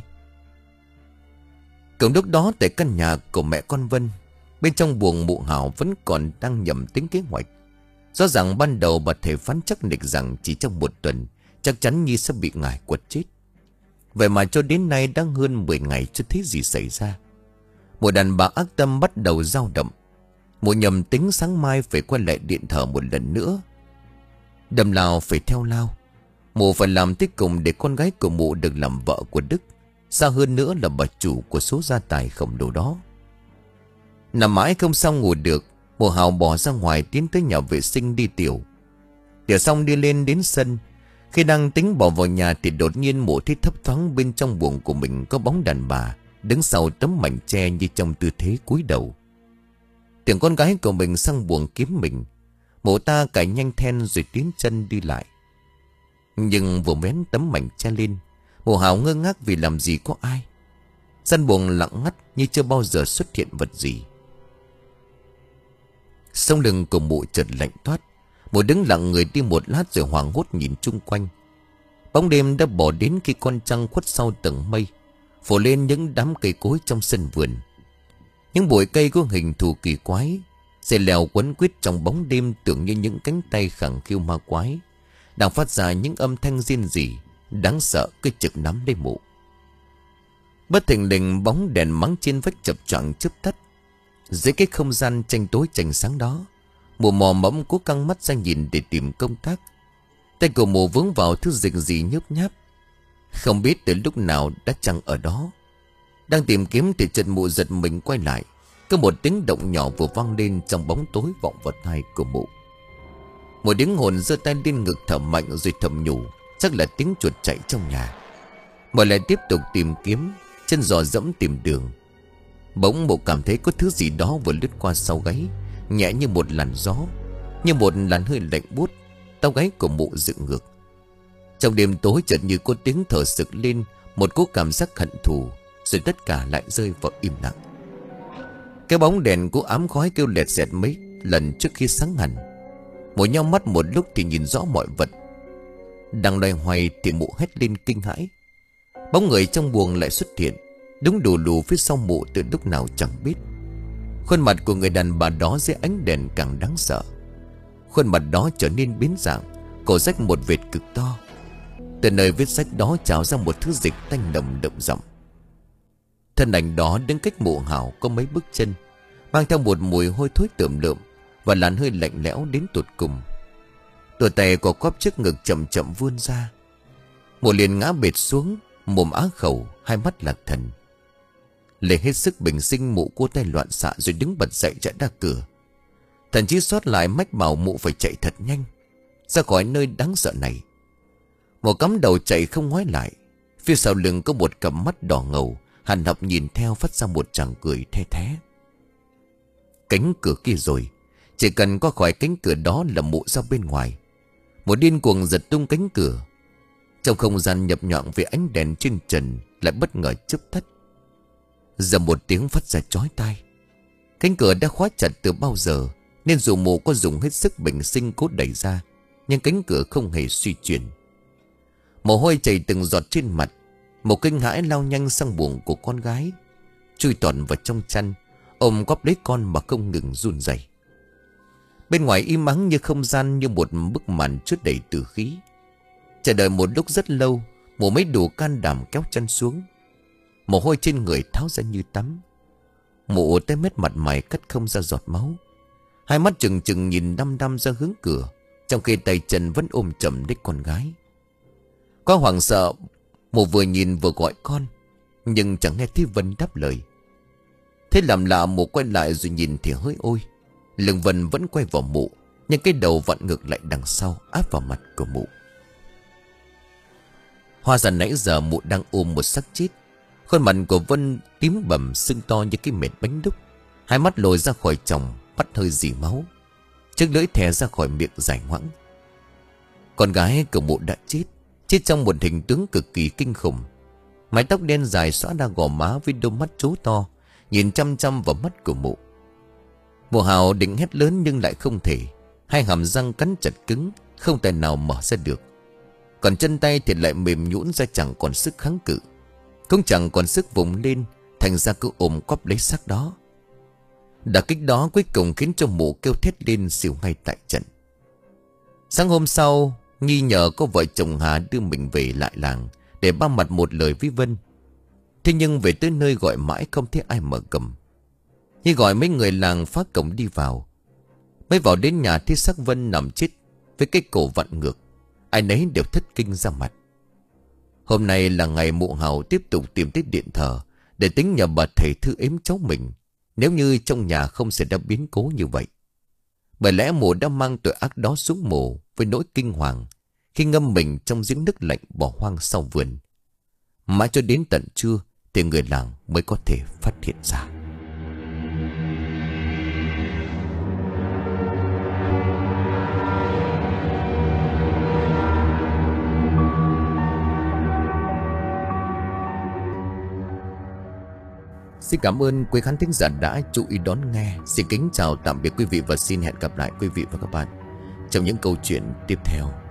Cùng lúc đó tại căn nhà của mẹ con Vân, bên trong buồng mụ Hảo vẫn còn đang nhầm tính kế hoạch. Rõ ràng ban đầu bà thầy phán chắc nịch rằng chỉ trong một tuần chắc chắn Nhi sẽ bị ngài quật chết. Vậy mà cho đến nay đã hơn mười ngày chưa thấy gì xảy ra. Một đàn bà ác tâm bắt đầu dao động. Mụ nhầm tính sáng mai phải quay lại điện thờ một lần nữa. Đâm lao phải theo lao. Mụ phải làm tới cùng để con gái của mụ được làm vợ của Đức, xa hơn nữa là bà chủ của số gia tài khổng lồ đó. Nằm mãi không sao ngủ được, mụ Hào bỏ ra ngoài tiến tới nhà vệ sinh đi tiểu. Tiểu xong đi lên đến sân. Khi đang tính bỏ vào nhà thì đột nhiên mụ thấy thấp thoáng bên trong buồng của mình có bóng đàn bà đứng sau tấm mảnh tre như trong tư thế cúi đầu. Tưởng con gái của mình sang buồng kiếm mình, mụ ta cài nhanh then rồi tiến chân đi lại. Nhưng vừa vén tấm mảnh tre lên, mụ Hào ngơ ngác vì làm gì có ai. Gian buồng lặng ngắt như chưa bao giờ xuất hiện vật gì. Sống lưng của mụ chợt lạnh toát. Mụ đứng lặng người đi một lát rồi hoảng hốt nhìn chung quanh. Bóng đêm đã bỏ đến khi con trăng khuất sau tầng mây, phủ lên những đám cây cối trong sân vườn. Những bụi cây có hình thù kỳ quái, dây leo quấn quýt trong bóng đêm tưởng như những cánh tay khẳng khiu ma quái, đang phát ra những âm thanh rên rỉ đáng sợ cứ trực nắm lấy mụ. Bất thình lình bóng đèn mắng trên vách chập choạng chớp tắt. Dưới cái không gian tranh tối tranh sáng đó, mụ mò mẫm cố căng mắt ra nhìn để tìm công tác. Tay của mụ vướng vào thứ dịch gì nhớp nháp, không biết từ lúc nào đã chăng ở đó. Đang tìm kiếm thì chợt mụ giật mình quay lại. Có một tiếng động nhỏ vừa vang lên trong bóng tối vọng vào tai của mụ. Một tiếng hồn giơ tay lên ngực thở mạnh rồi thầm nhủ chắc là tiếng chuột chạy trong nhà. Mụ lại tiếp tục tìm kiếm, chân giò dẫm tìm đường. Bỗng mụ cảm thấy có thứ gì đó vừa lướt qua sau gáy, nhẹ như một làn gió, như một làn hơi lạnh buốt. Tóc gáy của mụ dựng ngược. Trong đêm tối chợt như có tiếng thở sực lên, một cố cảm giác hận thù, rồi tất cả lại rơi vào im lặng. Cái bóng đèn của ám khói kêu lẹt xẹt mấy lần trước khi sáng hẳn. Mụ nheo mắt một lúc thì nhìn rõ mọi vật. Đang loay hoay thì mụ hét lên kinh hãi. Bóng người trong buồng lại xuất hiện, đứng đù lù phía sau mụ từ lúc nào chẳng biết. Khuôn mặt của người đàn bà đó dưới ánh đèn càng đáng sợ. Khuôn mặt đó trở nên biến dạng, cổ rách một vệt cực to. Từ nơi vết rách đó trào ra một thứ dịch tanh nồng đậm đậm. Thân ảnh đó đứng cách mụ Hảo có mấy bước chân, mang theo một mùi hôi thối tởm lợm và làn hơi lạnh lẽo đến tột cùng. Đôi tay của quắp trước ngực chậm chậm vươn ra. Mụ liền ngã bệt xuống, mồm á khẩu, hai mắt lạc thần. Lấy hết sức bình sinh, mụ cô tay loạn xạ rồi đứng bật dậy chạy ra cửa. Thần chí sót lại mách bảo mụ phải chạy thật nhanh ra khỏi nơi đáng sợ này. Mụ cắm đầu chạy không ngoái lại. Phía sau lưng có một cặp mắt đỏ ngầu hằn học nhìn theo, phát ra một tràng cười the thé. Cánh cửa kia rồi, chỉ cần qua khỏi cánh cửa đó là mụ ra bên ngoài. Một điên cuồng giật tung cánh cửa. Trong không gian nhập nhọn vì ánh đèn trên trần lại bất ngờ chớp tắt. Giờ một tiếng phát ra chói tai. Cánh cửa đã khóa chặt từ bao giờ, nên dù mụ có dùng hết sức bình sinh cố đẩy ra nhưng cánh cửa không hề suy chuyển. Mồ hôi chảy từng giọt trên mặt. Một kinh hãi lao nhanh sang buồng của con gái, chui toàn vào trong chăn, ôm quắp lấy con mà không ngừng run rẩy. Bên ngoài im ắng như không gian, như một bức màn chứa đầy tử khí. Chờ đợi một lúc rất lâu, Mụ mới đủ can đảm kéo chân xuống. Mồ hôi trên người tháo ra như tắm. Mụ tới mét mặt mày cắt không ra giọt máu. Hai mắt trừng trừng nhìn đăm đăm ra hướng cửa, trong khi tay chân vẫn ôm chầm lấy con gái. Quá hoảng sợ, Mụ vừa nhìn vừa gọi con, nhưng chẳng nghe thấy Vân đáp lời. Thế làm lạ, Mụ quay lại rồi nhìn thì hỡi ôi, lưng Vân vẫn quay vào Mụ, nhưng cái đầu vặn ngược lại đằng sau, áp vào mặt của Mụ. Hóa ra nãy giờ Mụ đang ôm một xác chết. Khuôn mặt của Vân tím bầm, sưng to như cái mệt bánh đúc. Hai mắt lồi ra khỏi tròng, bắt hơi dì máu, chiếc lưỡi thè ra khỏi miệng dài ngoãng. Con gái của Mụ đã chết, chết trong một hình tướng cực kỳ kinh khủng. Mái tóc đen dài xõa ra gò má với đôi mắt trố to, nhìn chăm chăm vào mắt của Mụ. Mụ Hào định hét lớn nhưng lại không thể. Hai hàm răng cắn chặt cứng, không tài nào mở ra được. Còn chân tay thì lại mềm nhũn ra, chẳng còn sức kháng cự, cũng chẳng còn sức vùng lên, thành ra cứ ôm cóp lấy xác đó. Đả kích đó cuối cùng khiến cho Mụ kêu thét lên xỉu ngay tại trận. Sáng hôm sau, nghi nhờ có vợ chồng Hà đưa mình về lại làng để ba mặt một lời với Vân. Thế nhưng về tới nơi gọi mãi không thấy ai mở cổng. Nhi gọi mấy người làng phá cổng đi vào. Mới vào đến nhà thấy xác Vân nằm chết với cái cổ vặn ngược. Ai nấy đều thất kinh ra mặt. Hôm nay là ngày Mụ Hào tiếp tục tìm tới điện thờ để tính nhờ bà thầy thư ếm cháu mình, nếu như trong nhà không xảy ra biến cố như vậy. Bởi lẽ Mụ đã mang tội ác đó xuống mồ với nỗi kinh hoàng khi ngâm mình trong giếng nước lạnh bỏ hoang sau vườn. Mãi cho đến tận trưa thì người làng mới có thể phát hiện ra. Xin cảm ơn quý khán thính giả đã chú ý đón nghe. Xin kính chào tạm biệt quý vị và xin hẹn gặp lại quý vị và các bạn trong những câu chuyện tiếp theo.